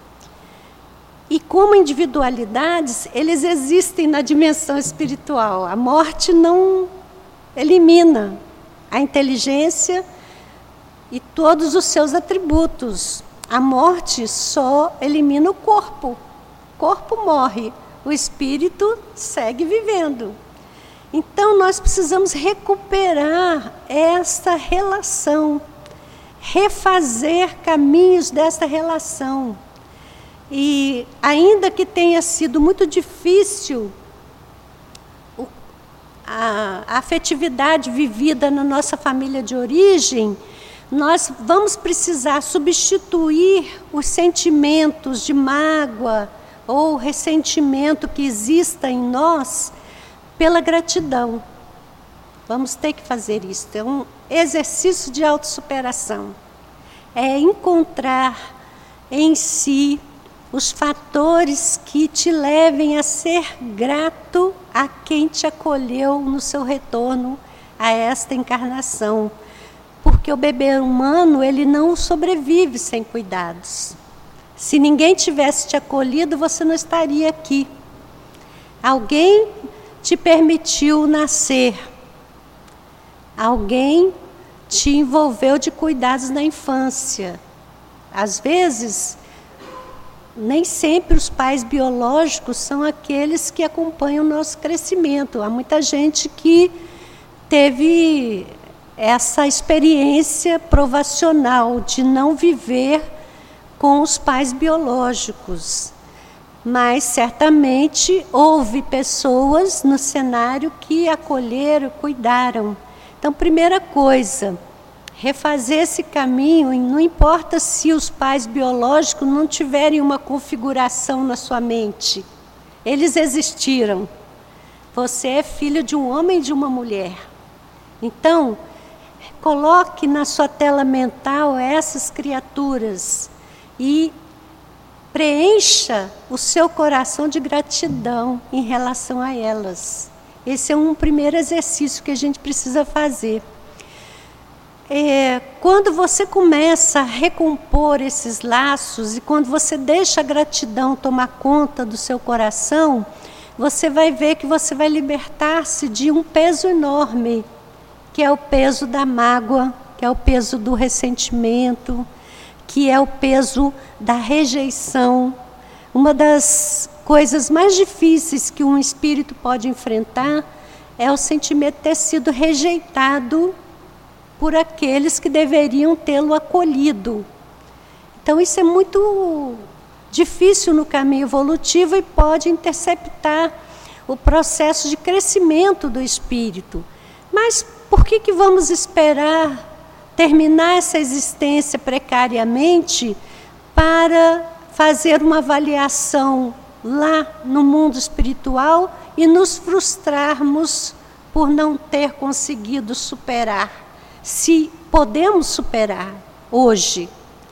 E como individualidades, eles existem na dimensão espiritual. A morte não elimina a inteligência e todos os seus atributos. A morte só elimina o corpo. O corpo morre, o espírito segue vivendo. Então, nós precisamos recuperar essa relação, refazer caminhos dessa relação. E, ainda que tenha sido muito difícil a, a afetividade vivida na nossa família de origem, nós vamos precisar substituir os sentimentos de mágoa ou ressentimento que exista em nós pela gratidão. Vamos ter que fazer isso. É um exercício de autossuperação. É encontrar em si os fatores que te levem a ser grato a quem te acolheu no seu retorno a esta encarnação, porque o bebê humano ele não sobrevive sem cuidados. Se ninguém tivesse te acolhido, você não estaria aqui. Alguém te permitiu nascer. Alguém te envolveu de cuidados na infância. Às vezes, nem sempre os pais biológicos são aqueles que acompanham o nosso crescimento. Há muita gente que teve essa experiência provacional de não viver com os pais biológicos. Mas, certamente, houve pessoas no cenário que acolheram, cuidaram. Então, primeira coisa, refazer esse caminho, não importa se os pais biológicos não tiverem uma configuração na sua mente. Eles existiram. Você é filho de um homem e de uma mulher. Então, coloque na sua tela mental essas criaturas e preencha o seu coração de gratidão em relação a elas. Esse é um primeiro exercício que a gente precisa fazer. É, quando você começa a recompor esses laços e quando você deixa a gratidão tomar conta do seu coração, você vai ver que você vai libertar-se de um peso enorme, que é o peso da mágoa, que é o peso do ressentimento, que é o peso da rejeição. Uma das coisas mais difíceis que um espírito pode enfrentar é o sentimento de ter sido rejeitado por aqueles que deveriam tê-lo acolhido. Então isso é muito difícil no caminho evolutivo e pode interceptar o processo de crescimento do espírito. Mas por que que vamos esperar terminar essa existência precariamente para fazer uma avaliação lá no mundo espiritual e nos frustrarmos por não ter conseguido superar, se podemos superar hoje?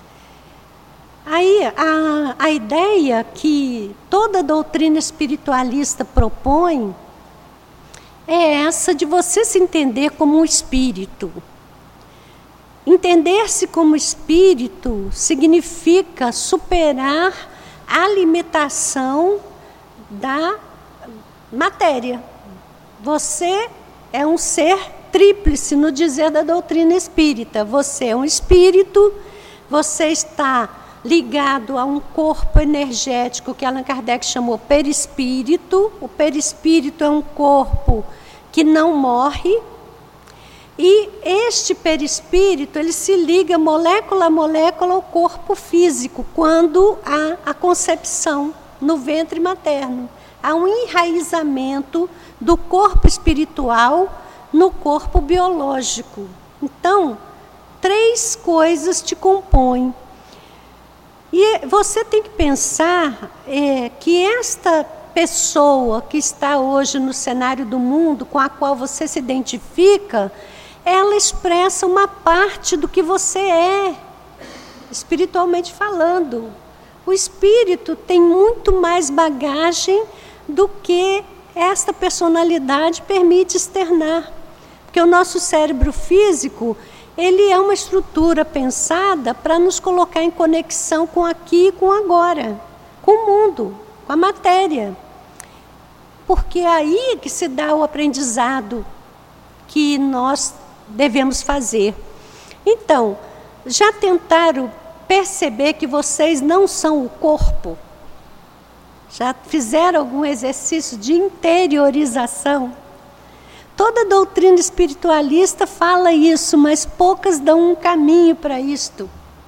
Aí a, a ideia que toda doutrina espiritualista propõe é essa de você se entender como um espírito. Entender-se como espírito significa superar a limitação da matéria. Você é um ser tríplice no dizer da doutrina espírita. Você é um espírito, você está ligado a um corpo energético que Allan Kardec chamou perispírito. O perispírito é um corpo que não morre. E este perispírito, ele se liga molécula a molécula ao corpo físico, quando há a concepção no ventre materno. Há um enraizamento do corpo espiritual no corpo biológico. Então, três coisas te compõem. E você tem que pensar é, que esta pessoa que está hoje no cenário do mundo, com a qual você se identifica, ela expressa uma parte do que você é, espiritualmente falando. O espírito tem muito mais bagagem do que esta personalidade permite externar. Porque o nosso cérebro físico, ele é uma estrutura pensada para nos colocar em conexão com aqui e com agora, com o mundo, com a matéria. Porque é aí que se dá o aprendizado que nós devemos fazer. Então, já tentaram perceber que vocês não são o corpo? Já fizeram algum exercício de interiorização? Toda doutrina espiritualista fala isso, mas poucas dão um caminho para isto.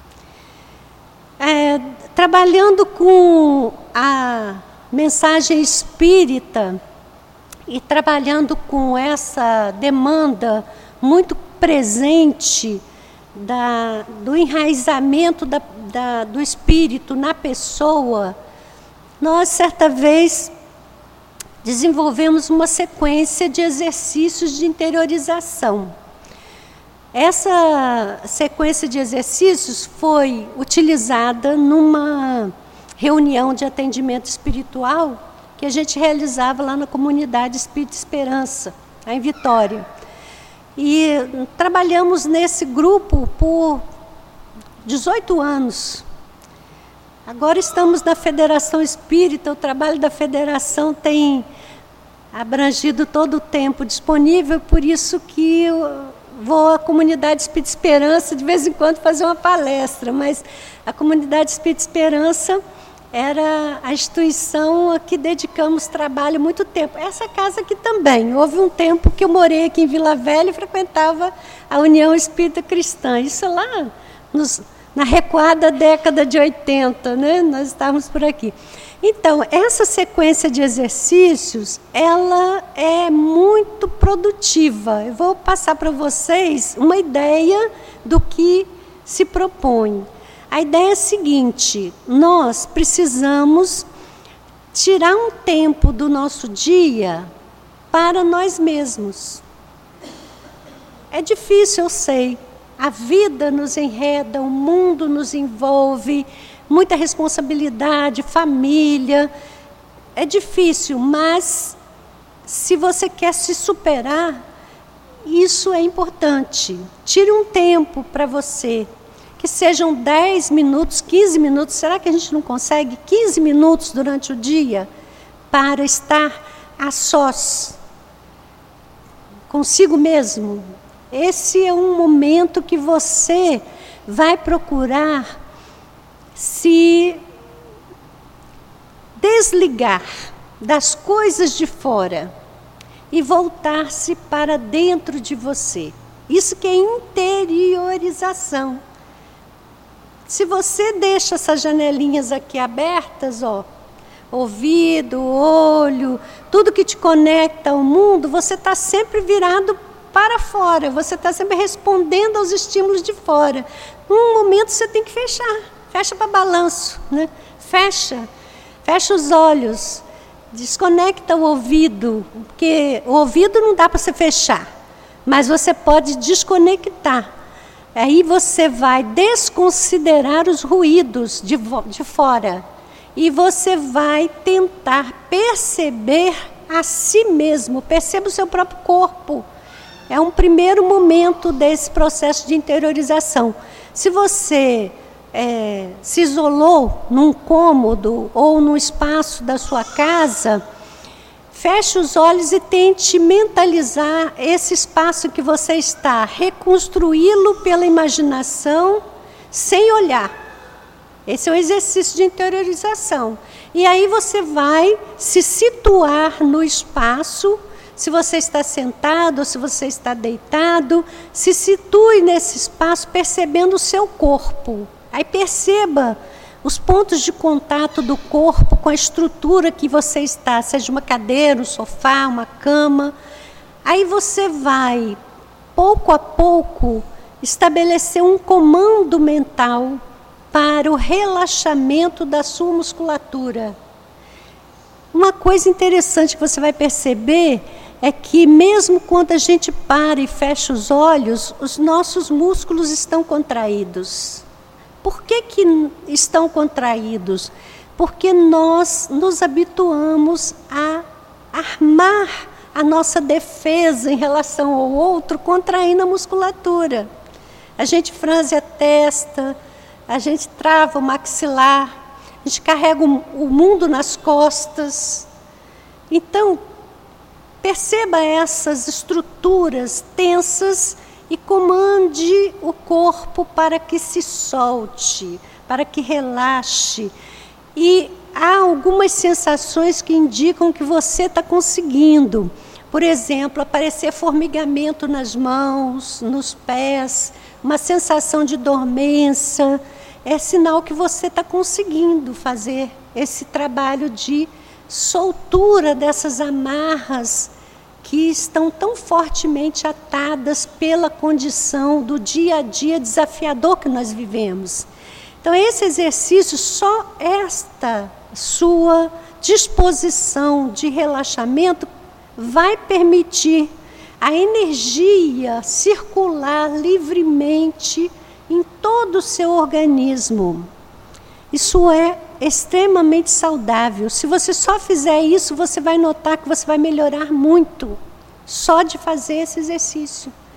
É, trabalhando com a mensagem espírita e trabalhando com essa demanda muito presente da, do enraizamento da, da, do espírito na pessoa, nós, certa vez, desenvolvemos uma sequência de exercícios de interiorização. Essa sequência de exercícios foi utilizada numa reunião de atendimento espiritual que a gente realizava lá na comunidade Espírita Esperança, em Vitória. E trabalhamos nesse grupo por dezoito anos. Agora estamos na Federação Espírita, o trabalho da Federação tem abrangido todo o tempo disponível, por isso que eu vou à Comunidade Espírita Esperança de vez em quando fazer uma palestra, mas a Comunidade Espírita Esperança era a instituição a que dedicamos trabalho muito tempo. Essa casa aqui também. Houve um tempo que eu morei aqui em Vila Velha e frequentava a União Espírita Cristã. Isso lá nos, na recuada década de oitenta, né? Nós estávamos por aqui. Então, essa sequência de exercícios, ela é muito produtiva. Eu vou passar para vocês uma ideia do que se propõe. A ideia é a seguinte: nós precisamos tirar um tempo do nosso dia para nós mesmos. É difícil, eu sei. A vida nos enreda, o mundo nos envolve, muita responsabilidade, família. É difícil, mas se você quer se superar, isso é importante. Tire um tempo para você. Que sejam dez minutos, quinze minutos, será que a gente não consegue quinze minutos durante o dia para estar a sós, consigo mesmo? Esse é um momento que você vai procurar se desligar das coisas de fora e voltar-se para dentro de você. Isso que é interiorização. Se você deixa essas janelinhas aqui abertas, ó, ouvido, olho, tudo que te conecta ao mundo, você está sempre virado para fora, você está sempre respondendo aos estímulos de fora. Num momento você tem que fechar, fecha para balanço, né? Fecha, fecha os olhos, desconecta o ouvido, porque o ouvido não dá para você fechar, mas você pode desconectar. Aí você vai desconsiderar os ruídos de, de fora e você vai tentar perceber a si mesmo, perceba o seu próprio corpo. É um primeiro momento desse processo de interiorização. Se você é, se isolou num cômodo ou num espaço da sua casa, feche os olhos e tente mentalizar esse espaço que você está, reconstruí-lo pela imaginação, sem olhar. Esse é um exercício de interiorização. E aí você vai se situar no espaço, se você está sentado ou se você está deitado, se situe nesse espaço percebendo o seu corpo. Aí perceba os pontos de contato do corpo com a estrutura que você está, seja uma cadeira, um sofá, uma cama. Aí você vai, pouco a pouco, estabelecer um comando mental para o relaxamento da sua musculatura. Uma coisa interessante que você vai perceber é que mesmo quando a gente para e fecha os olhos, os nossos músculos estão contraídos. Por que que estão contraídos? Porque nós nos habituamos a armar a nossa defesa em relação ao outro, contraindo a musculatura. A gente franze a testa, a gente trava o maxilar, a gente carrega o mundo nas costas. Então, perceba essas estruturas tensas e comande o corpo para que se solte, para que relaxe. E há algumas sensações que indicam que você está conseguindo. Por exemplo, aparecer formigamento nas mãos, nos pés, uma sensação de dormência. É sinal que você está conseguindo fazer esse trabalho de soltura dessas amarras que estão tão fortemente atadas pela condição do dia a dia desafiador que nós vivemos. Então, esse exercício, só esta sua disposição de relaxamento vai permitir a energia circular livremente em todo o seu organismo. Isso é extremamente saudável. Se você só fizer isso, você vai notar que você vai melhorar muito, só de fazer esse exercício.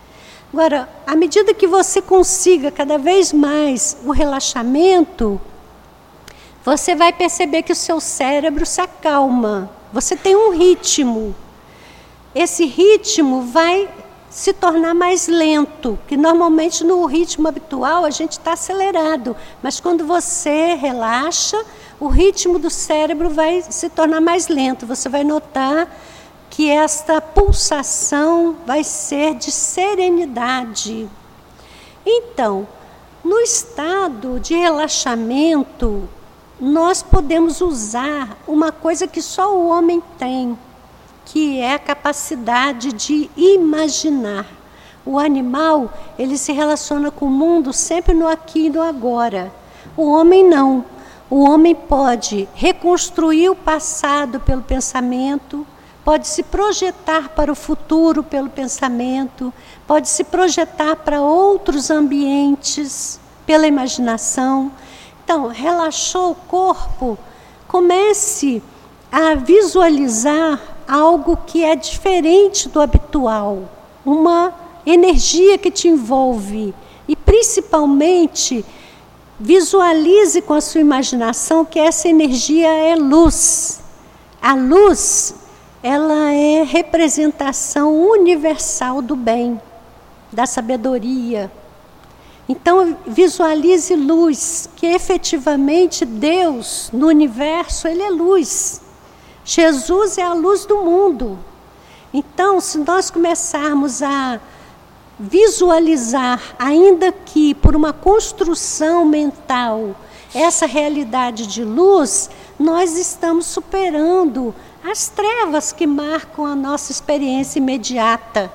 Agora, à medida que você consiga cada vez mais o relaxamento, você vai perceber que o seu cérebro se acalma. Você tem um ritmo. Esse ritmo vai se tornar mais lento, que normalmente no ritmo habitual a gente está acelerado, mas quando você relaxa, o ritmo do cérebro vai se tornar mais lento. Você vai notar que esta pulsação vai ser de serenidade. Então, no estado de relaxamento, nós podemos usar uma coisa que só o homem tem, que é a capacidade de imaginar. O animal, ele se relaciona com o mundo sempre no aqui e no agora. O homem não. O homem pode reconstruir o passado pelo pensamento, pode se projetar para o futuro pelo pensamento, pode se projetar para outros ambientes pela imaginação. Então, relaxou o corpo, comece a visualizar algo que é diferente do habitual, uma energia que te envolve e, principalmente, visualize com a sua imaginação que essa energia é luz. A luz, ela é representação universal do bem, da sabedoria. Então, visualize luz, que efetivamente Deus, no universo, Ele é luz. Jesus é a luz do mundo. Então, se nós começarmos a visualizar, ainda que por uma construção mental, essa realidade de luz, nós estamos superando as trevas que marcam a nossa experiência imediata.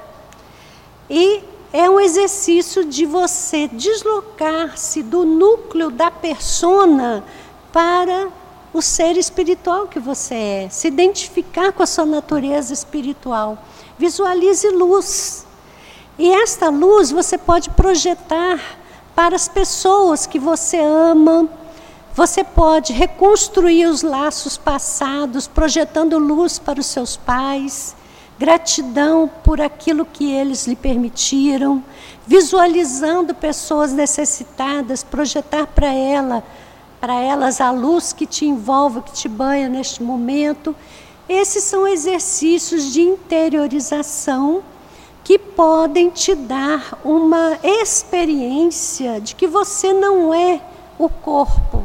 E é um exercício de você deslocar-se do núcleo da persona para o ser espiritual que você é, se identificar com a sua natureza espiritual. Visualize luz. E esta luz você pode projetar para as pessoas que você ama. Você pode reconstruir os laços passados, projetando luz para os seus pais, gratidão por aquilo que eles lhe permitiram, visualizando pessoas necessitadas, projetar para ela, para elas a luz que te envolve, que te banha neste momento. Esses são exercícios de interiorização que podem te dar uma experiência de que você não é o corpo.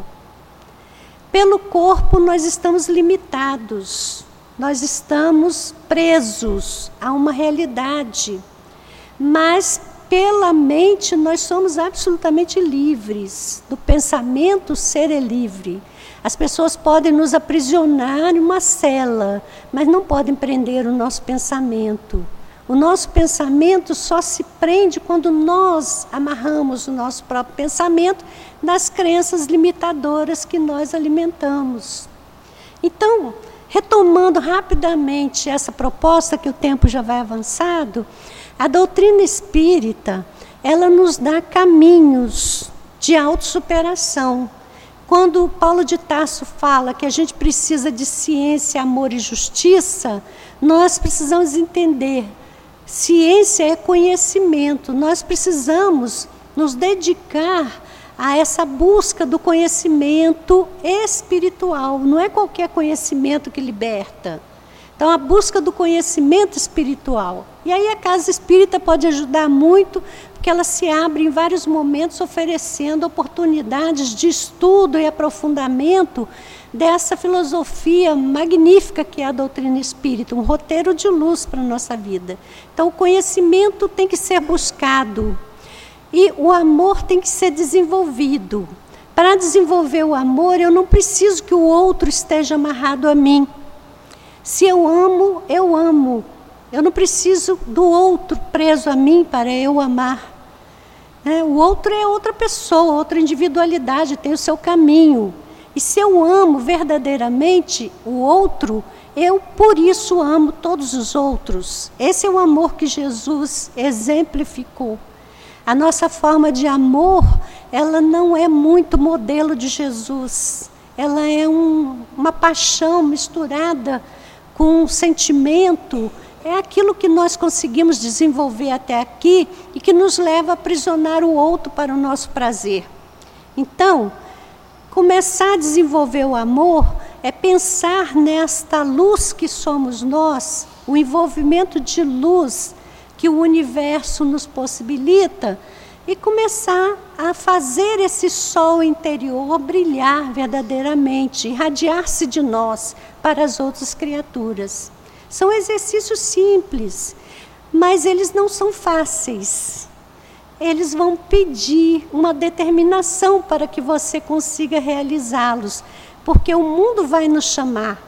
Pelo corpo nós estamos limitados, nós estamos presos a uma realidade, mas pela mente nós somos absolutamente livres, do pensamento ser é livre. As pessoas podem nos aprisionar em uma cela, mas não podem prender o nosso pensamento. O nosso pensamento só se prende quando nós amarramos o nosso próprio pensamento nas crenças limitadoras que nós alimentamos. Então, retomando rapidamente essa proposta, que o tempo já vai avançado, a doutrina espírita, ela nos dá caminhos de autossuperação. Quando Paulo de Tarso fala que a gente precisa de ciência, amor e justiça, nós precisamos entender. Ciência é conhecimento. Nós precisamos nos dedicar a essa busca do conhecimento espiritual. Não é qualquer conhecimento que liberta. Então, a busca do conhecimento espiritual. E aí a Casa Espírita pode ajudar muito, porque ela se abre em vários momentos, oferecendo oportunidades de estudo e aprofundamento dessa filosofia magnífica que é a doutrina espírita, um roteiro de luz para a nossa vida. Então, o conhecimento tem que ser buscado e o amor tem que ser desenvolvido. Para desenvolver o amor, eu não preciso que o outro esteja amarrado a mim. Se eu amo, eu amo. Eu não preciso do outro preso a mim para eu amar. É, o outro é outra pessoa, outra individualidade, tem o seu caminho. E se eu amo verdadeiramente o outro, eu por isso amo todos os outros. Esse é o amor que Jesus exemplificou. A nossa forma de amor, ela não é muito modelo de Jesus. Ela é um, uma paixão misturada com um sentimento é aquilo que nós conseguimos desenvolver até aqui e que nos leva a aprisionar o outro para o nosso prazer. Então, começar a desenvolver o amor é pensar nesta luz que somos nós, o envolvimento de luz que o universo nos possibilita, e começar a fazer esse sol interior brilhar verdadeiramente, irradiar-se de nós para as outras criaturas. São exercícios simples, mas eles não são fáceis. Eles vão pedir uma determinação para que você consiga realizá-los, porque o mundo vai nos chamar.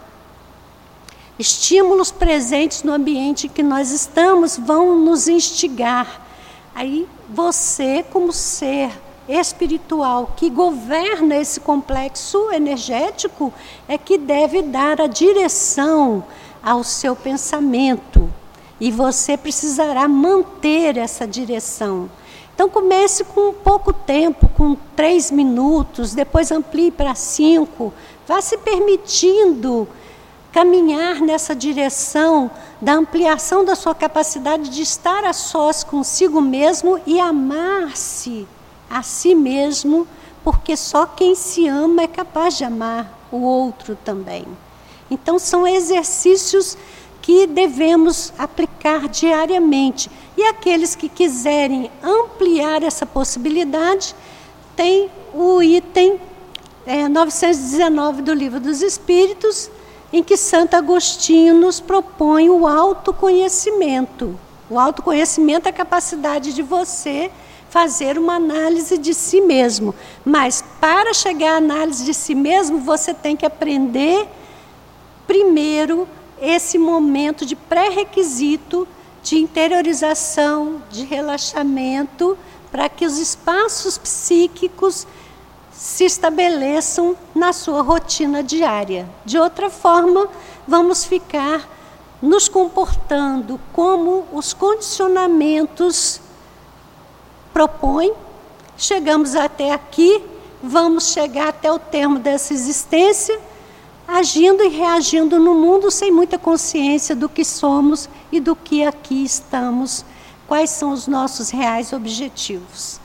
Estímulos presentes no ambiente em que nós estamos vão nos instigar. Aí você, como ser espiritual que governa esse complexo energético, é que deve dar a direção ao seu pensamento. E você precisará manter essa direção. Então comece com pouco tempo, com três minutos, depois amplie para cinco. Vá se permitindo caminhar nessa direção da ampliação da sua capacidade de estar a sós consigo mesmo e amar-se a si mesmo, porque só quem se ama é capaz de amar o outro também. Então são exercícios que devemos aplicar diariamente. E aqueles que quiserem ampliar essa possibilidade, tem o item é, novecentos e dezenove do Livro dos Espíritos, em que Santo Agostinho nos propõe o autoconhecimento. O autoconhecimento é a capacidade de você fazer uma análise de si mesmo. Mas para chegar à análise de si mesmo, você tem que aprender primeiro esse momento de pré-requisito de interiorização, de relaxamento, para que os espaços psíquicos se estabeleçam na sua rotina diária. De outra forma, vamos ficar nos comportando como os condicionamentos propõem. Chegamos até aqui, vamos chegar até o termo dessa existência, agindo e reagindo no mundo sem muita consciência do que somos e do que aqui estamos, quais são os nossos reais objetivos.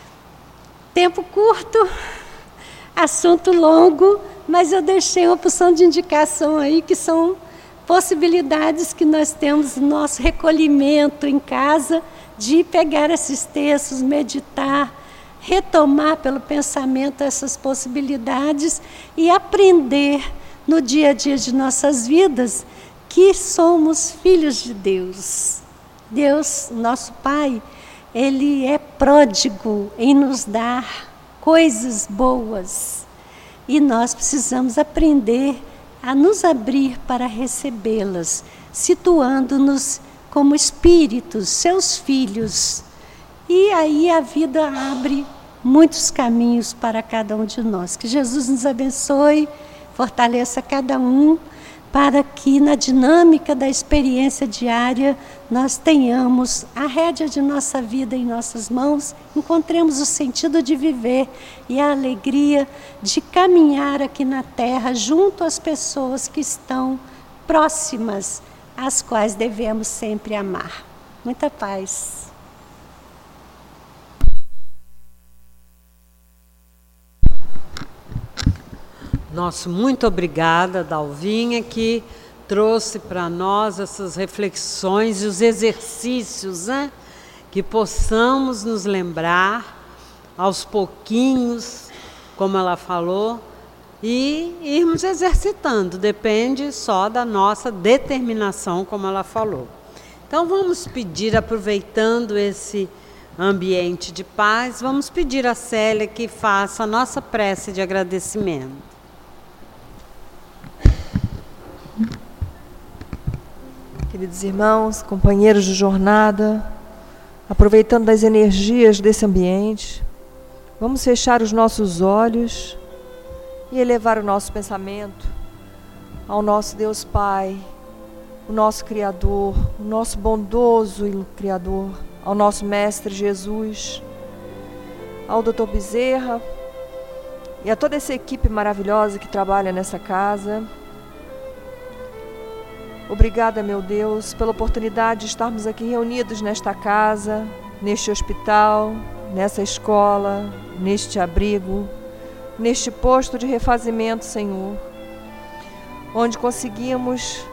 Tempo curto, assunto longo, mas eu deixei uma opção de indicação aí, que são possibilidades que nós temos no nosso recolhimento em casa, de pegar esses textos, meditar, retomar pelo pensamento essas possibilidades e aprender no dia a dia de nossas vidas que somos filhos de Deus. Deus, nosso Pai, Ele é pródigo em nos dar coisas boas. E nós precisamos aprender a nos abrir para recebê-las, situando-nos como espíritos, seus filhos. E aí a vida abre muitos caminhos para cada um de nós. Que Jesus nos abençoe, fortaleça cada um, para que na dinâmica da experiência diária nós tenhamos a rédea de nossa vida em nossas mãos, encontremos o sentido de viver e a alegria de caminhar aqui na Terra junto às pessoas que estão próximas, às quais devemos sempre amar. Muita paz. Nosso muito obrigada, Dalvinha, que trouxe para nós essas reflexões e os exercícios, né? Que possamos nos lembrar aos pouquinhos, como ela falou, e irmos exercitando. Depende só da nossa determinação, como ela falou. Então vamos pedir, aproveitando esse ambiente de paz, vamos pedir a Célia que faça a nossa prece de agradecimento. Queridos irmãos, companheiros de jornada, aproveitando das energias desse ambiente, vamos fechar os nossos olhos e elevar o nosso pensamento ao nosso Deus Pai, o nosso Criador, o nosso bondoso Criador, ao nosso Mestre Jesus, ao doutor Bezerra e a toda essa equipe maravilhosa que trabalha nessa casa. Obrigada, meu Deus, pela oportunidade de estarmos aqui reunidos nesta casa, neste hospital, nessa escola, neste abrigo, neste posto de refazimento, Senhor, onde conseguimos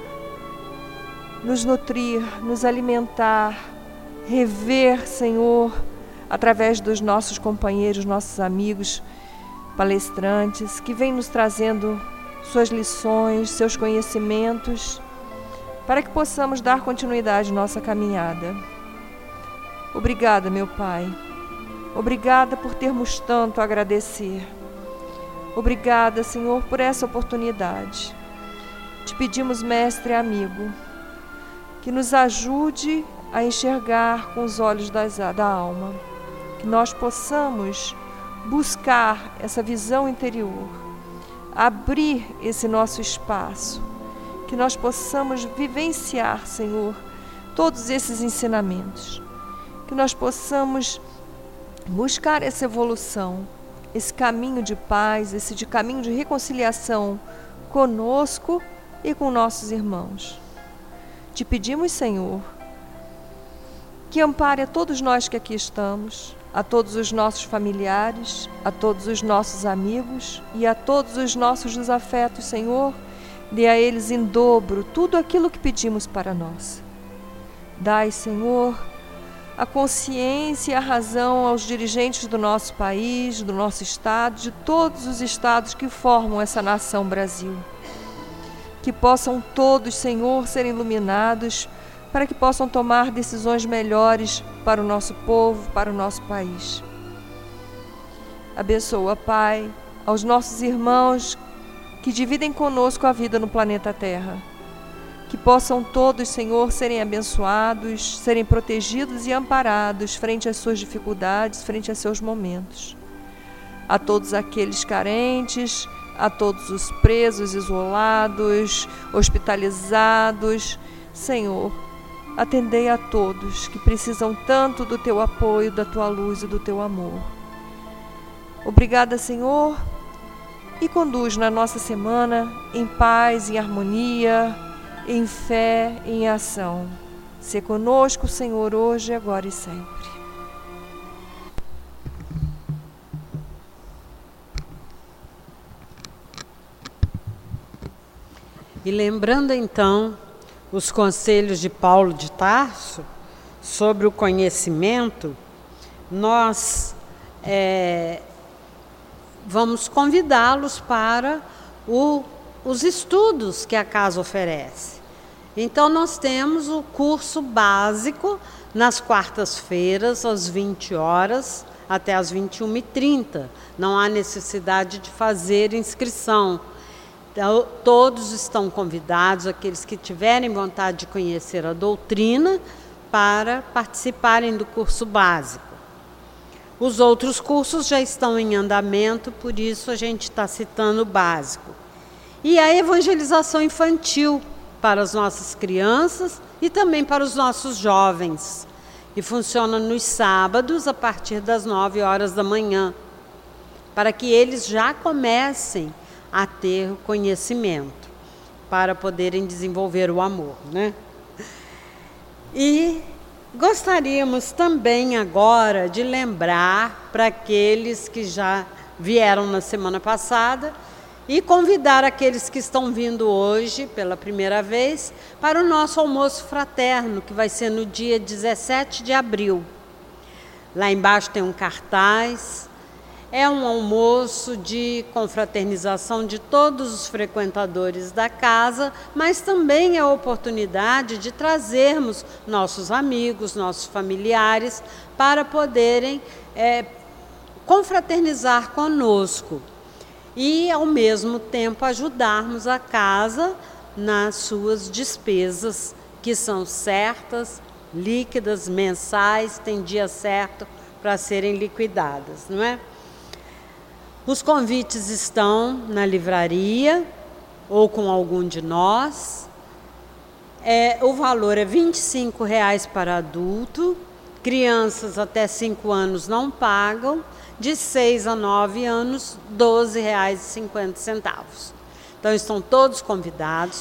nos nutrir, nos alimentar, rever, Senhor, através dos nossos companheiros, nossos amigos, palestrantes, que vêm nos trazendo suas lições, seus conhecimentos, para que possamos dar continuidade à nossa caminhada. Obrigada, meu Pai. Obrigada por termos tanto a agradecer. Obrigada, Senhor, por essa oportunidade. Te pedimos, mestre e amigo, que nos ajude a enxergar com os olhos das, da alma, que nós possamos buscar essa visão interior, abrir esse nosso espaço, que nós possamos vivenciar, Senhor, todos esses ensinamentos, que nós possamos buscar essa evolução, esse caminho de paz, esse de caminho de reconciliação conosco e com nossos irmãos. Te pedimos, Senhor, que ampare a todos nós que aqui estamos, a todos os nossos familiares, a todos os nossos amigos e a todos os nossos desafetos, Senhor. Dê a eles em dobro tudo aquilo que pedimos para nós. Dai, Senhor, a consciência e a razão aos dirigentes do nosso país, do nosso estado, de todos os estados que formam essa nação Brasil. Que possam todos, Senhor, serem iluminados para que possam tomar decisões melhores para o nosso povo, para o nosso país. Abençoa, Pai, aos nossos irmãos que dividem conosco a vida no planeta Terra. Que possam todos, Senhor, serem abençoados, serem protegidos e amparados frente às suas dificuldades, frente aos seus momentos. A todos aqueles carentes, a todos os presos, isolados, hospitalizados, Senhor, atendei a todos que precisam tanto do Teu apoio, da Tua luz e do Teu amor. Obrigada, Senhor, e conduz na nossa semana em paz, em harmonia, em fé, em ação. Sê conosco, Senhor, hoje, agora e sempre. E lembrando então os conselhos de Paulo de Tarso sobre o conhecimento, nós é, vamos convidá-los para o, os estudos que a casa oferece. Então nós temos o curso básico nas quartas-feiras, às vinte horas, até às vinte e uma e trinta. Não há necessidade de fazer inscrição. Então, todos estão convidados, aqueles que tiverem vontade de conhecer a doutrina, para participarem do curso básico. Os outros cursos já estão em andamento, por isso a gente está citando o básico. E a evangelização infantil para as nossas crianças e também para os nossos jovens. E funciona nos sábados, a partir das nove horas da manhã, para que eles já comecem a ter conhecimento, para poderem desenvolver o amor, né? E gostaríamos também agora de lembrar para aqueles que já vieram na semana passada e convidar aqueles que estão vindo hoje pela primeira vez para o nosso almoço fraterno, que vai ser no dia dezessete de abril. Lá embaixo tem um cartaz. É um almoço de confraternização de todos os frequentadores da casa, mas também é a oportunidade de trazermos nossos amigos, nossos familiares, para poderem é, confraternizar conosco e, ao mesmo tempo, ajudarmos a casa nas suas despesas, que são certas, líquidas, mensais, tem dia certo para serem liquidadas, não é? Os convites estão na livraria ou com algum de nós. É, o valor é vinte e cinco reais para adulto, crianças até cinco anos não pagam, de seis a nove anos, doze reais e cinquenta centavos. Então estão todos convidados.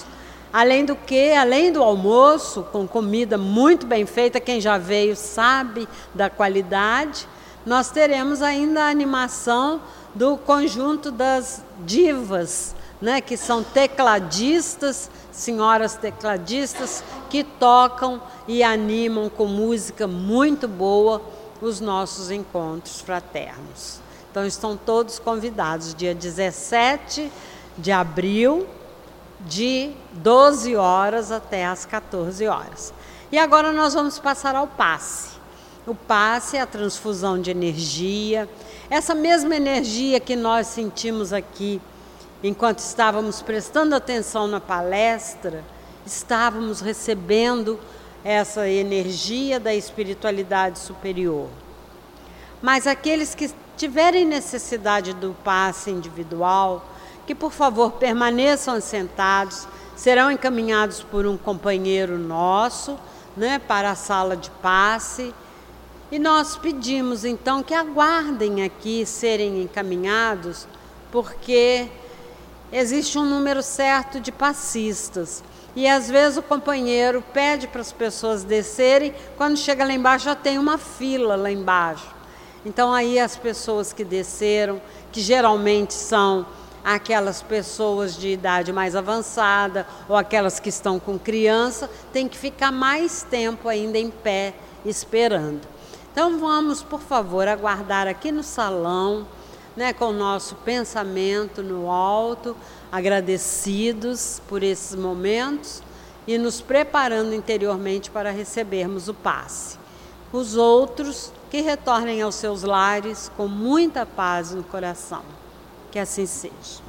Além do que, além do almoço, com comida muito bem feita, quem já veio sabe da qualidade, nós teremos ainda a animação do conjunto das divas, né, que são tecladistas, senhoras tecladistas, que tocam e animam com música muito boa os nossos encontros fraternos. Então estão todos convidados, dia dezessete de abril, de doze horas até às quatorze horas. E agora nós vamos passar ao passe. O passe é a transfusão de energia, essa mesma energia que nós sentimos aqui enquanto estávamos prestando atenção na palestra, estávamos recebendo essa energia da espiritualidade superior. Mas aqueles que tiverem necessidade do passe individual, que por favor permaneçam assentados, serão encaminhados por um companheiro nosso, né, para a sala de passe. E nós pedimos então que aguardem aqui serem encaminhados, porque existe um número certo de passistas. E às vezes o companheiro pede para as pessoas descerem, quando chega lá embaixo já tem uma fila lá embaixo. Então aí as pessoas que desceram, que geralmente são aquelas pessoas de idade mais avançada ou aquelas que estão com criança, tem que ficar mais tempo ainda em pé esperando. Então vamos, por favor, aguardar aqui no salão, né, com o nosso pensamento no alto, agradecidos por esses momentos e nos preparando interiormente para recebermos o passe. Os outros que retornem aos seus lares com muita paz no coração. Que assim seja.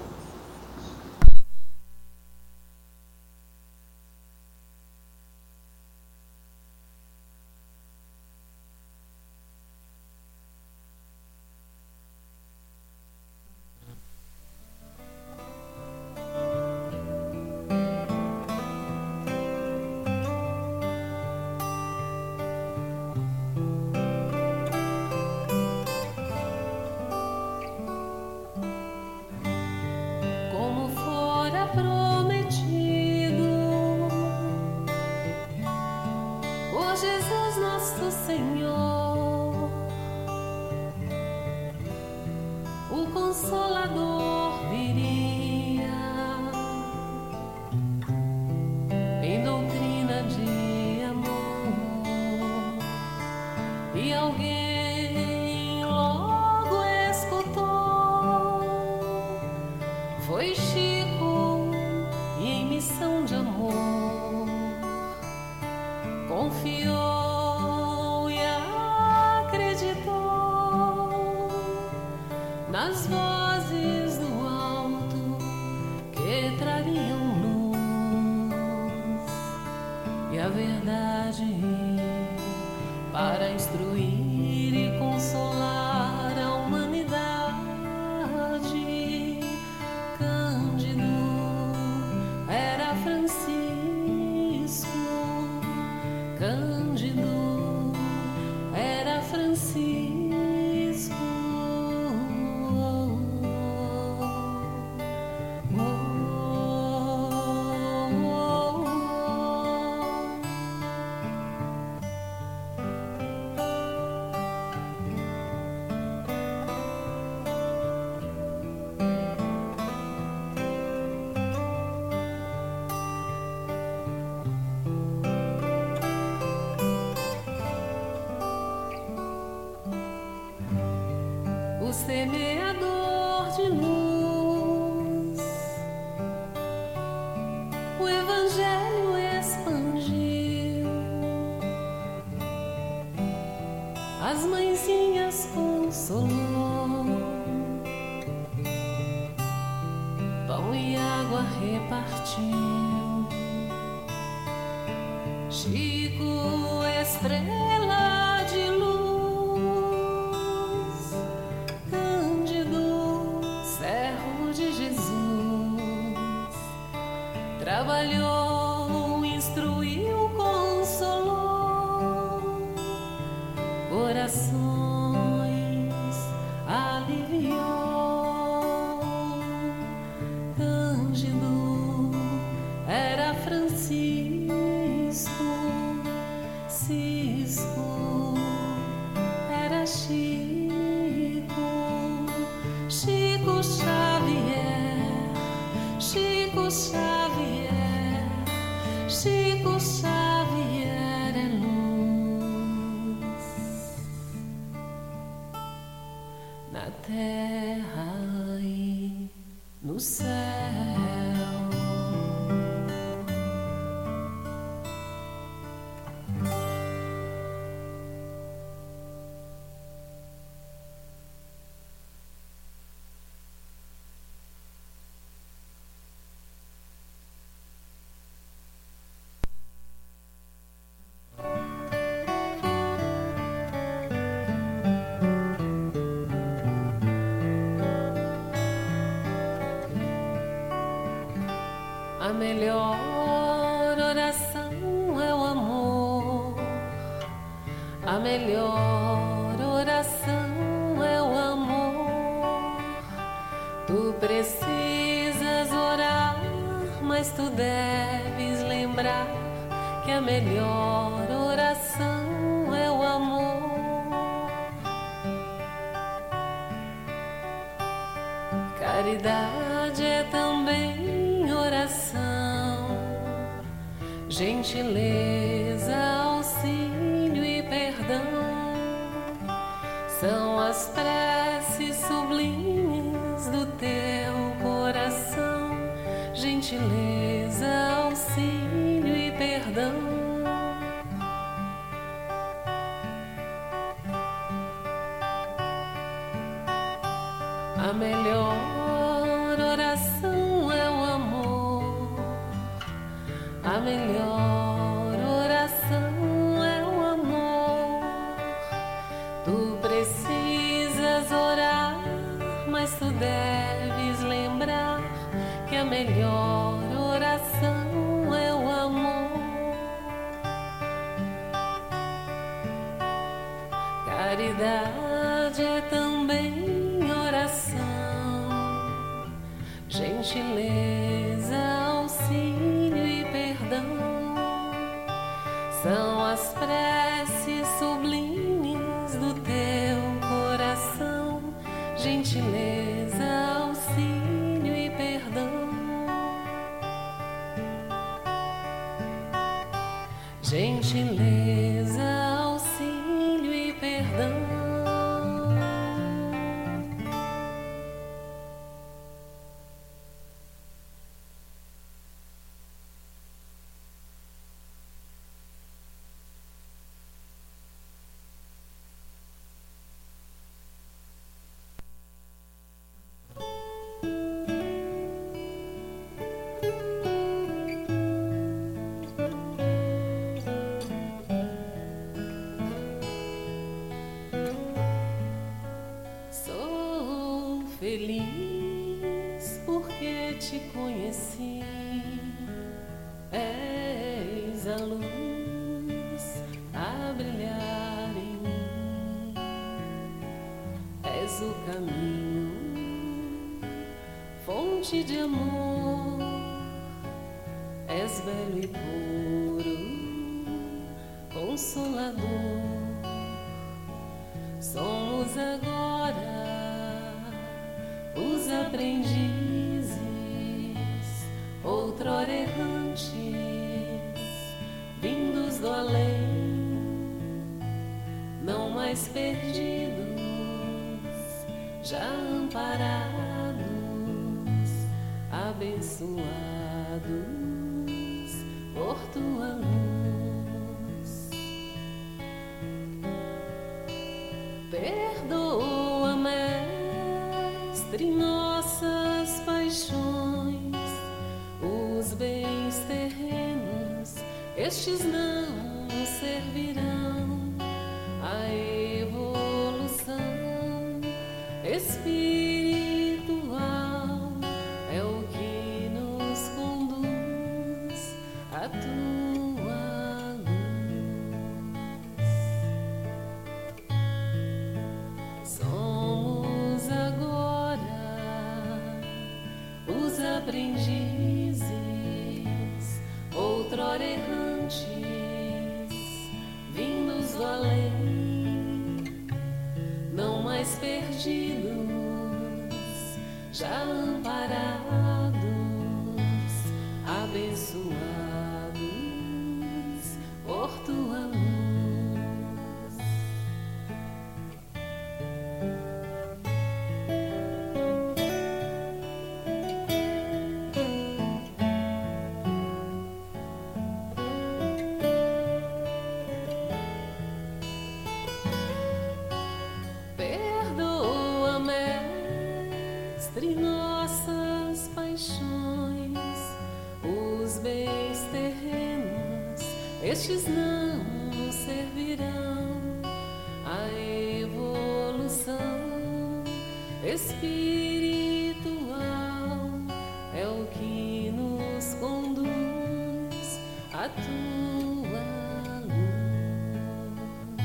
O semeador de luz, o Evangelho expandiu, as mãezinhas consolou, pão e água repartiu, Chico, estrela de luz, trabalhou, instruiu, consolou, corações aliviou. Cândido era Francisco, A melhor oração é o amor. A melhor oração é o amor. Tu precisas orar, mas tu deves lembrar que a melhor oração é o amor. Caridade é também oração, gentileza, auxílio e perdão. São as preces sublimes do teu coração, gentileza, auxílio e perdão. A melhor oração é o amor. A melhor oração é o amor. Tu precisas orar, mas tu deves lembrar que a melhor oração é o amor. Caridade é também oração, gentileza, auxílio e perdão. São as preces sublimes do teu coração, gentileza, auxílio e perdão. Gentileza, auxílio e perdão. Feliz porque te conheci, és a luz a brilhar em mim, és o caminho, fonte de amor, és belo e puro, consolador. Somos agora os aprendizes, outrora errantes, vindos do além, não mais perdidos, já amparados, abençoados por tua luz. Perdoa, Mestre, nossas paixões, os bens terrenos, estes não nos servirão. A evolução espiritual é o que nos conduz a tua luz. Somos agora os aprendizes, outrora errantes, vindos do além, não mais perdidos, já amparados, abençoados por tua luz. Perdoa, Mestre, nossas paixões, os bens terrenos, estes não nos servirão. A evolução espiritual é o que nos conduz tua luz.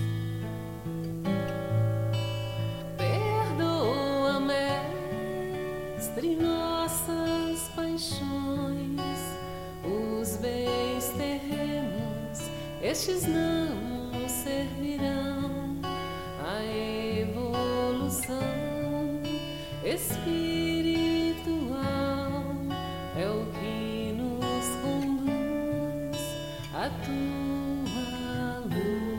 Perdoa, Mestre, nossas paixões, os bens terrenos, estes não servirão à evolução espiritual. É o que nos conduz à tua luz.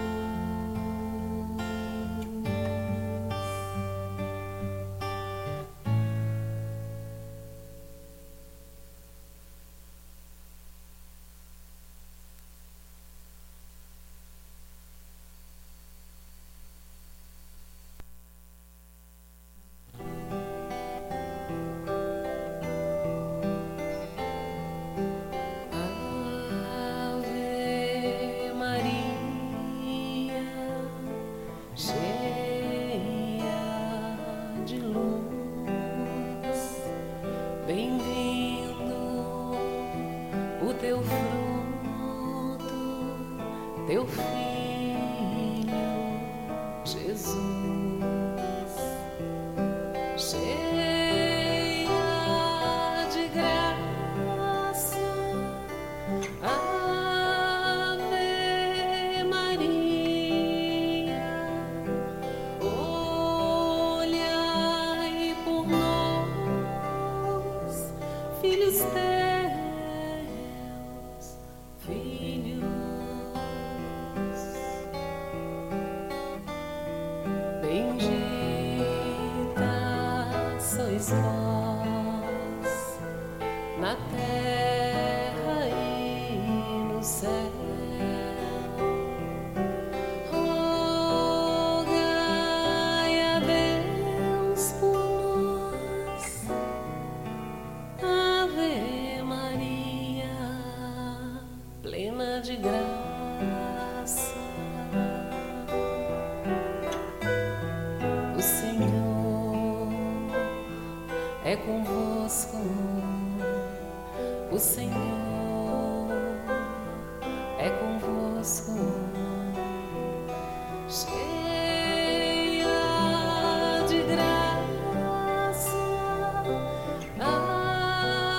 Teu Filho Jesus, cheia de graça, Ave Maria, olhai por nós, filhos teus, filhos. Bendita sois vós na terra e no céu. Rogai a Deus por nós, Ave Maria, plena de graça. O Senhor é convosco, o Senhor